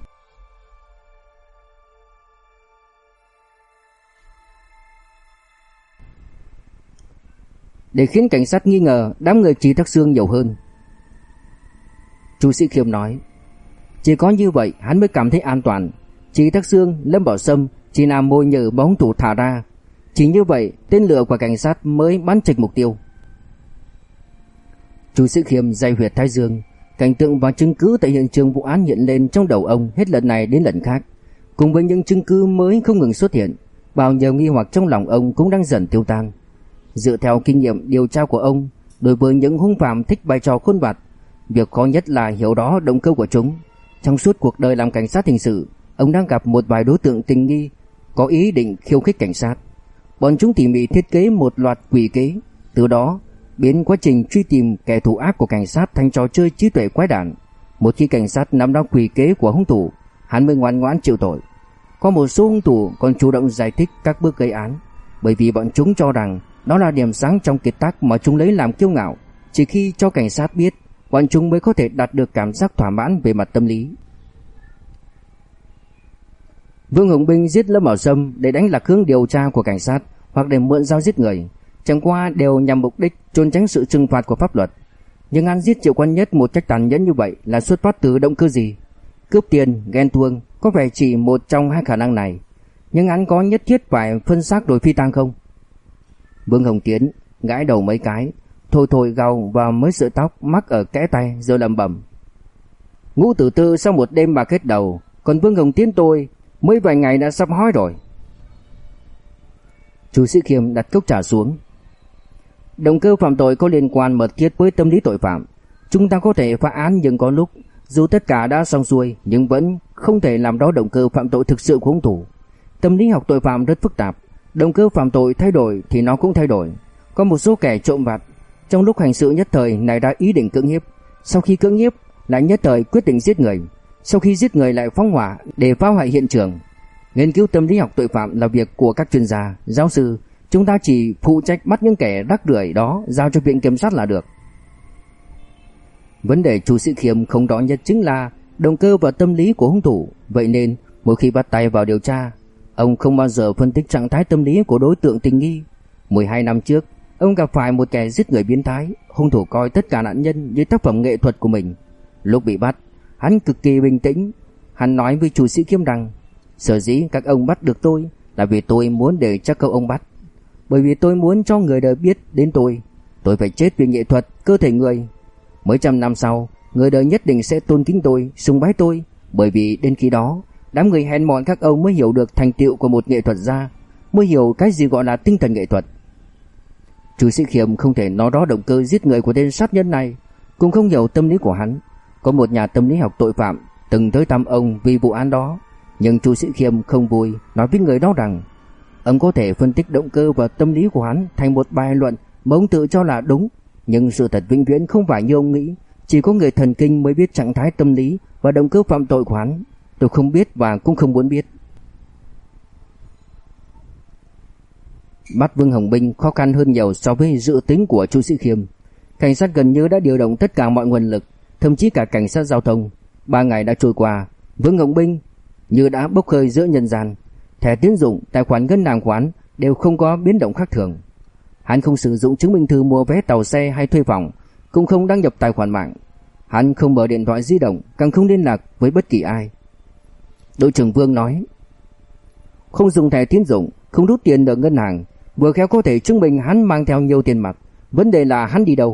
Để khiến cảnh sát nghi ngờ đám người Chỉ Thác Sương nhiều hơn, Chu Sĩ Khiêm nói, chỉ có như vậy hắn mới cảm thấy an toàn. Chỉ Thác Sương, Lâm Bảo Sâm chỉ là mồi nhử mà hung thủ thả ra, chỉ như vậy tên lửa của cảnh sát mới bắn trịch mục tiêu. Chu Sĩ Khiêm day huyệt thái dương, cảnh tượng và chứng cứ tại hiện trường vụ án hiện lên trong đầu ông hết lần này đến lần khác, cùng với những chứng cứ mới không ngừng xuất hiện, bao nhiêu nghi hoặc trong lòng ông cũng đang dần tiêu tan. Dựa theo kinh nghiệm điều tra của ông, đối với những hung phạm thích bày trò khôn vặt, việc khó nhất là hiểu rõ động cơ của chúng. Trong suốt cuộc đời làm cảnh sát hình sự, ông đang gặp một vài đối tượng tình nghi có ý định khiêu khích cảnh sát. Bọn chúng tỉ mỉ thiết kế một loạt quỷ kế, từ đó biến quá trình truy tìm kẻ thù ác của cảnh sát thành trò chơi trí tuệ quái đản. Một khi cảnh sát nắm rõ quỷ kế của hung thủ, hắn mới ngoan ngoãn chịu tội. Có một số hung thủ còn chủ động giải thích các bước gây án, bởi vì bọn chúng cho rằng đó là điểm sáng trong kiệt tác mà chúng lấy làm kiêu ngạo. Chỉ khi cho cảnh sát biết, bọn chúng mới có thể đạt được cảm giác thỏa mãn về mặt tâm lý. Vương Hồng Binh giết Lâm Bảo Sâm để đánh lạc hướng điều tra của cảnh sát hoặc để mượn dao giết người, chẳng qua đều nhằm mục đích trốn tránh sự trừng phạt của pháp luật. Nhưng hắn giết Triệu Quan Nhất một cách tàn nhẫn như vậy là xuất phát từ động cơ gì? Cướp tiền, ghen tuông, có vẻ chỉ một trong hai khả năng này. Nhưng hắn có nhất thiết phải phân xác rồi phi tang không? Vương Hồng Tiến gãi đầu mấy cái, thôi thôi gào vào mấy sợi tóc mắc ở kẽ tay rồi lẩm bẩm, Ngũ Tử Tư sau một đêm bạc hết đầu, còn Vương Hồng Tiến tôi mới vài ngày đã sắp hói rồi. Chu Sĩ Khiêm đặt cốc trà xuống. Động cơ phạm tội có liên quan mật thiết với tâm lý tội phạm. Chúng ta có thể phá án, nhưng có lúc dù tất cả đã xong xuôi nhưng vẫn không thể làm rõ động cơ phạm tội thực sự của hung thủ. Tâm lý học tội phạm rất phức tạp, động cơ phạm tội thay đổi thì nó cũng thay đổi. Có một số kẻ trộm vặt trong lúc hành sự nhất thời nảy ra ý định cưỡng hiếp, sau khi cưỡng hiếp lại nhất thời quyết định giết người, sau khi giết người lại phóng hỏa để phá hoại hiện trường. Nghiên cứu tâm lý học tội phạm là việc của các chuyên gia, giáo sư, chúng ta chỉ phụ trách bắt những kẻ rác rưởi đó giao cho viện kiểm sát là được. Vấn đề Chu Sĩ Khiêm không rõ nhất chính là động cơ và tâm lý của hung thủ, vậy nên mỗi khi bắt tay vào điều tra, ông không bao giờ phân tích trạng thái tâm lý của đối tượng tình nghi. mười hai năm trước, ông gặp phải một kẻ giết người biến thái, hung thủ coi tất cả nạn nhân như tác phẩm nghệ thuật của mình. Lúc bị bắt, hắn cực kỳ bình tĩnh, hắn nói với Chu Sĩ Khiêm rằng, sở dĩ các ông bắt được tôi là vì tôi muốn để chắc các ông bắt, bởi vì tôi muốn cho người đời biết đến tôi, tôi phải chết vì nghệ thuật cơ thể người. Mấy trăm năm sau, người đời nhất định sẽ tôn kính tôi, sùng bái tôi, bởi vì đến khi đó, đám người hèn mọn các ông mới hiểu được thành tựu của một nghệ thuật gia, mới hiểu cái gì gọi là tinh thần nghệ thuật. Chu Sĩ Khiêm không thể nói rõ động cơ giết người của tên sát nhân này, cũng không hiểu tâm lý của hắn. Có một nhà tâm lý học tội phạm từng tới thăm ông vì vụ án đó, nhưng Chu Sĩ Khiêm không vui, nói với người đó rằng ông có thể phân tích động cơ và tâm lý của hắn thành một bài luận mà ông tự cho là đúng, nhưng sự thật vĩnh viễn không phải như ông nghĩ. Chỉ có người thần kinh mới biết trạng thái tâm lý và động cơ phạm tội của hắn. Tôi không biết và cũng không muốn biết. Bắt Vương Hồng Binh khó khăn hơn nhiều so với dự tính của Chu Sĩ Khiêm. Cảnh sát gần như đã điều động tất cả mọi nguồn lực, thậm chí cả cảnh sát giao thông. Ba ngày đã trôi qua, Vương Hồng Binh như đã bốc hơi giữa nhân gian. Thẻ tín dụng, tài khoản ngân hàng quán đều không có biến động khác thường. Hắn không sử dụng chứng minh thư mua vé tàu xe hay thuê phòng, cũng không đăng nhập tài khoản mạng. Hắn không mở điện thoại di động, càng không liên lạc với bất kỳ ai. Đội trưởng Vương nói, không dùng thẻ tín dụng, không rút tiền ở ngân hàng, vừa khéo có thể chứng minh hắn mang theo nhiều tiền mặt. Vấn đề là hắn đi đâu?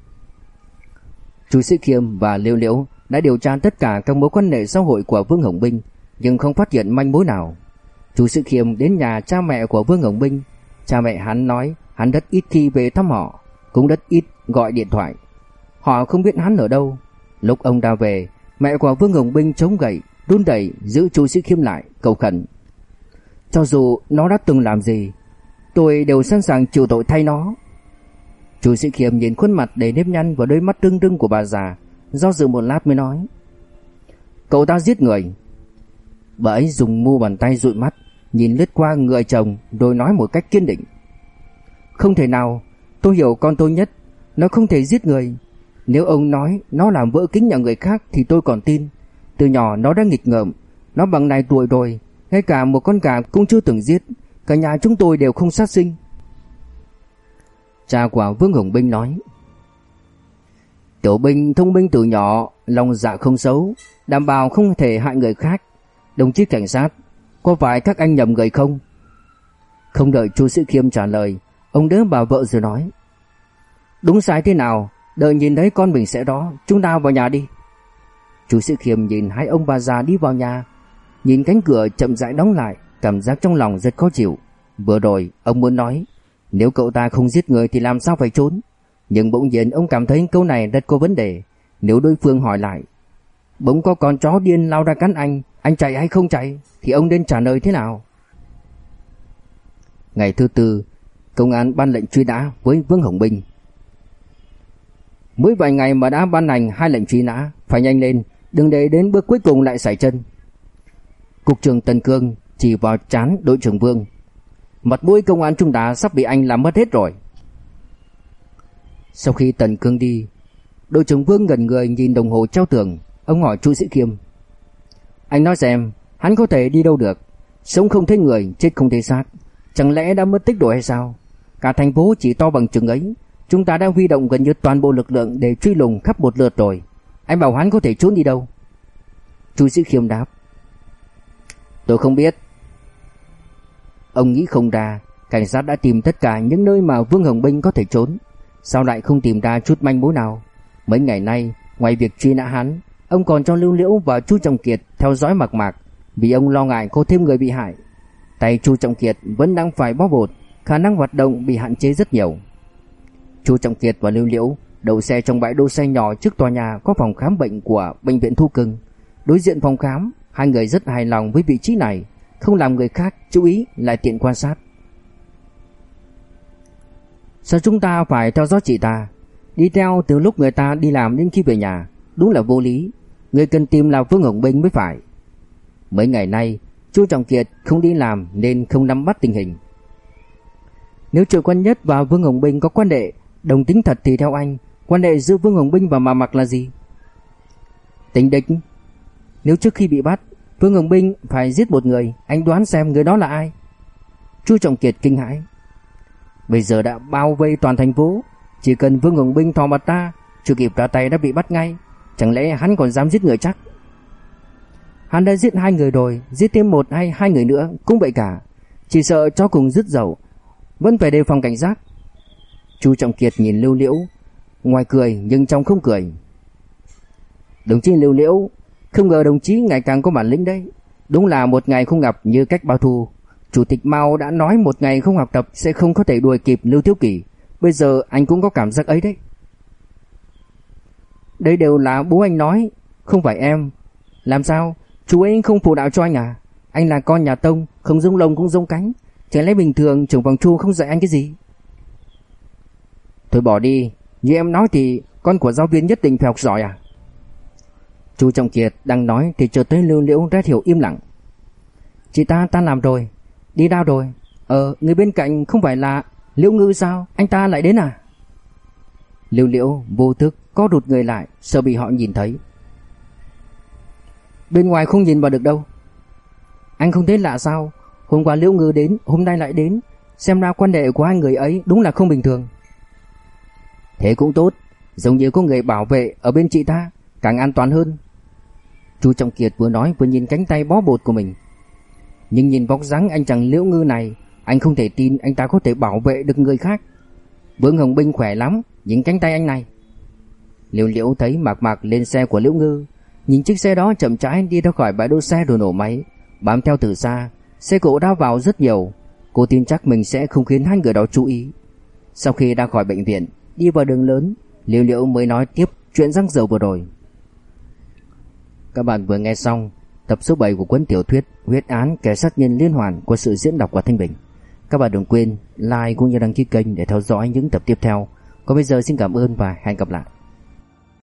Chu Sĩ Khiêm và Liễu Liễu đã điều tra tất cả các mối quan hệ xã hội của Vương Hồng Binh, nhưng không phát hiện manh mối nào. Chu Sĩ Khiêm đến nhà cha mẹ của Vương Hồng Binh. Cha mẹ hắn nói hắn rất ít khi về thăm họ, cũng rất ít gọi điện thoại. Họ không biết hắn ở đâu. Lúc ông đã về, mẹ của Vương Hồng Binh chống gậy, run rẩy giữ Chu Sĩ Khiêm lại, cầu khẩn: cho dù nó đã từng làm gì, tôi đều sẵn sàng chịu tội thay nó. Chu Sĩ Khiêm nhìn khuôn mặt đầy nếp nhăn và đôi mắt rưng rưng của bà già, do dự một lát mới nói: Cậu ta giết người. Bà ấy dùng mu bàn tay dụi mắt, nhìn lướt qua người chồng rồi nói một cách kiên định: Không thể nào, tôi hiểu con tôi nhất, nó không thể giết người. Nếu ông nói nó làm vỡ kính nhà người khác thì tôi còn tin. Từ nhỏ nó đã nghịch ngợm, nó bằng này tuổi rồi, ngay cả một con gà cũng chưa từng giết. Cả nhà chúng tôi đều không sát sinh. Cha của Vương Hồng Binh nói: Tiểu Binh thông minh từ nhỏ, lòng dạ không xấu, đảm bảo không thể hại người khác. Đồng chí cảnh sát, có phải các anh nhầm người không? Không đợi Chu Sĩ Khiêm trả lời, ông đỡ bà vợ rồi nói: Đúng sai thế nào, đợi nhìn thấy con mình sẽ đó. Chúng ta vào nhà đi. Chu Sĩ Khiêm nhìn hai ông bà già đi vào nhà, nhìn cánh cửa chậm rãi đóng lại, cảm giác trong lòng rất khó chịu. Vừa rồi ông muốn nói nếu cậu ta không giết người thì làm sao phải trốn, nhưng bỗng nhiên ông cảm thấy câu này rất có vấn đề. Nếu đối phương hỏi lại bỗng có con chó điên lao ra cắn anh, anh chạy hay không chạy, thì ông nên trả lời thế nào? Ngày thứ tư, công an ban lệnh truy nã với Vương Hồng Binh. Mới vài ngày mà đã ban hành hai lệnh truy nã, phải nhanh lên, đừng để đến bước cuối cùng lại sải chân. Cục trưởng Tần Cương chỉ vào trán đội trưởng Vương: Mặt mũi công an chúng ta sắp bị anh làm mất hết rồi. Sau khi Tần Cương đi, đội trưởng Vương ngẩn người nhìn đồng hồ treo tường. Ông hỏi Chu Sĩ Khiêm: Anh nói xem, hắn có thể đi đâu được? Sống không thấy người, chết không thấy xác, chẳng lẽ đã mất tích rồi hay sao? Cả thành phố chỉ to bằng chừng ấy, chúng ta đã huy động gần như toàn bộ lực lượng để truy lùng khắp một lượt rồi. Anh bảo hắn có thể trốn đi đâu? Chu Sĩ Khiêm đáp: Tôi không biết. Ông nghĩ không ra, cảnh sát đã tìm tất cả những nơi mà Vương Hồng Binh có thể trốn, sao lại không tìm ra chút manh mối nào? Mấy ngày nay, ngoài việc truy nã hắn, ông còn cho Lưu Liễu và Chu Trọng Kiệt theo dõi Mạc Mạc, vì ông lo ngại có thêm người bị hại. Tay Chu Trọng Kiệt vẫn đang phải bó bột, khả năng hoạt động bị hạn chế rất nhiều. Chu Trọng Kiệt và Lưu Liễu đậu xe trong bãi đỗ xe nhỏ trước tòa nhà có phòng khám bệnh của bệnh viện Thu Cưng. Đối diện phòng khám, hai người rất hài lòng với vị trí này, không làm người khác chú ý, lại tiện quan sát. Sao chúng ta phải theo dõi chị ta? Đi theo từ lúc người ta đi làm đến khi về nhà, đúng là vô lý. Người cần tìm là Vương Hồng Binh mới phải. Mấy ngày nay Chu Trọng Kiệt không đi làm nên không nắm bắt tình hình. Nếu Triệu Quan Nhất và Vương Hồng Binh có quan hệ đồng tính thật thì theo anh, quan hệ giữa Vương Hồng Binh và Mạc Mạc là gì? Tình địch. Nếu trước khi bị bắt Vương Hồng Binh phải giết một người, anh đoán xem người đó là ai? Chu Trọng Kiệt kinh hãi. Bây giờ đã bao vây toàn thành phố, chỉ cần Vương Hồng Binh thò mặt ra, chưa kịp ra tay đã bị bắt ngay. Chẳng lẽ hắn còn dám giết người chắc? Hắn đã giết hai người rồi, giết thêm một hay hai người nữa cũng vậy cả. Chỉ sợ cho cùng dứt dậu, vẫn phải đề phòng cảnh giác. Chu Trọng Kiệt nhìn Lưu Liễu, ngoài cười nhưng trong không cười. Đồng chí Lưu Liễu, không ngờ đồng chí ngày càng có bản lĩnh đấy. Đúng là một ngày không gặp như cách bao thu. Chủ tịch Mao đã nói một ngày không học tập sẽ không có thể đuổi kịp Lưu Thiếu Kỳ. Bây giờ anh cũng có cảm giác ấy đấy. Đây đều là bố anh nói, không phải em. Làm sao? Chú ấy không phụ đạo cho anh à? Anh là con nhà Tông, không giống lông cũng giống cánh. Chẳng lẽ bình thường trưởng phòng Chu không dạy anh cái gì? Thôi bỏ đi, như em nói thì con của giáo viên nhất định phải học giỏi à? Chu Trọng Kiệt đang nói thì chợt thấy Lưu Liễu rất hiểu im lặng. Chị ta tan làm rồi, đi đâu rồi? Ờ, người bên cạnh không phải là Liễu Ngư sao? Anh ta lại đến à? Lưu Liễu vô thức có rụt người lại, sợ bị họ nhìn thấy. Bên ngoài không nhìn vào được đâu. Anh không thấy lạ sao? Hôm qua Liễu Ngư đến, hôm nay lại đến. Xem ra quan hệ của hai người ấy đúng là không bình thường. Thế cũng tốt, giống như có người bảo vệ ở bên chị ta, càng an toàn hơn. Chu Trọng Kiệt vừa nói vừa nhìn cánh tay bó bột của mình. Nhưng nhìn vóc dáng anh chàng Liễu Ngư này, anh không thể tin anh ta có thể bảo vệ được người khác. Vương Hồng Binh khỏe lắm, nhìn cánh tay anh này. Liễu Liễu thấy Mạc Mạc lên xe của Liễu Ngư, nhìn chiếc xe đó chậm rãi đi ra khỏi bãi đỗ xe rồi nổ máy, bám theo từ xa. Xe cộ đã vào rất nhiều. Cô tin chắc mình sẽ không khiến hai người đó chú ý. Sau khi ra khỏi bệnh viện, đi vào đường lớn, Liễu Liễu mới nói tiếp chuyện răng dầu vừa rồi. Các bạn vừa nghe xong tập số bảy của cuốn tiểu thuyết Huyết án kẻ sát nhân liên hoàn của sự diễn đọc của Thanh Bình. Các bạn đừng quên like cũng như đăng ký kênh để theo dõi những tập tiếp theo. Còn bây giờ xin cảm ơn và hẹn gặp lại.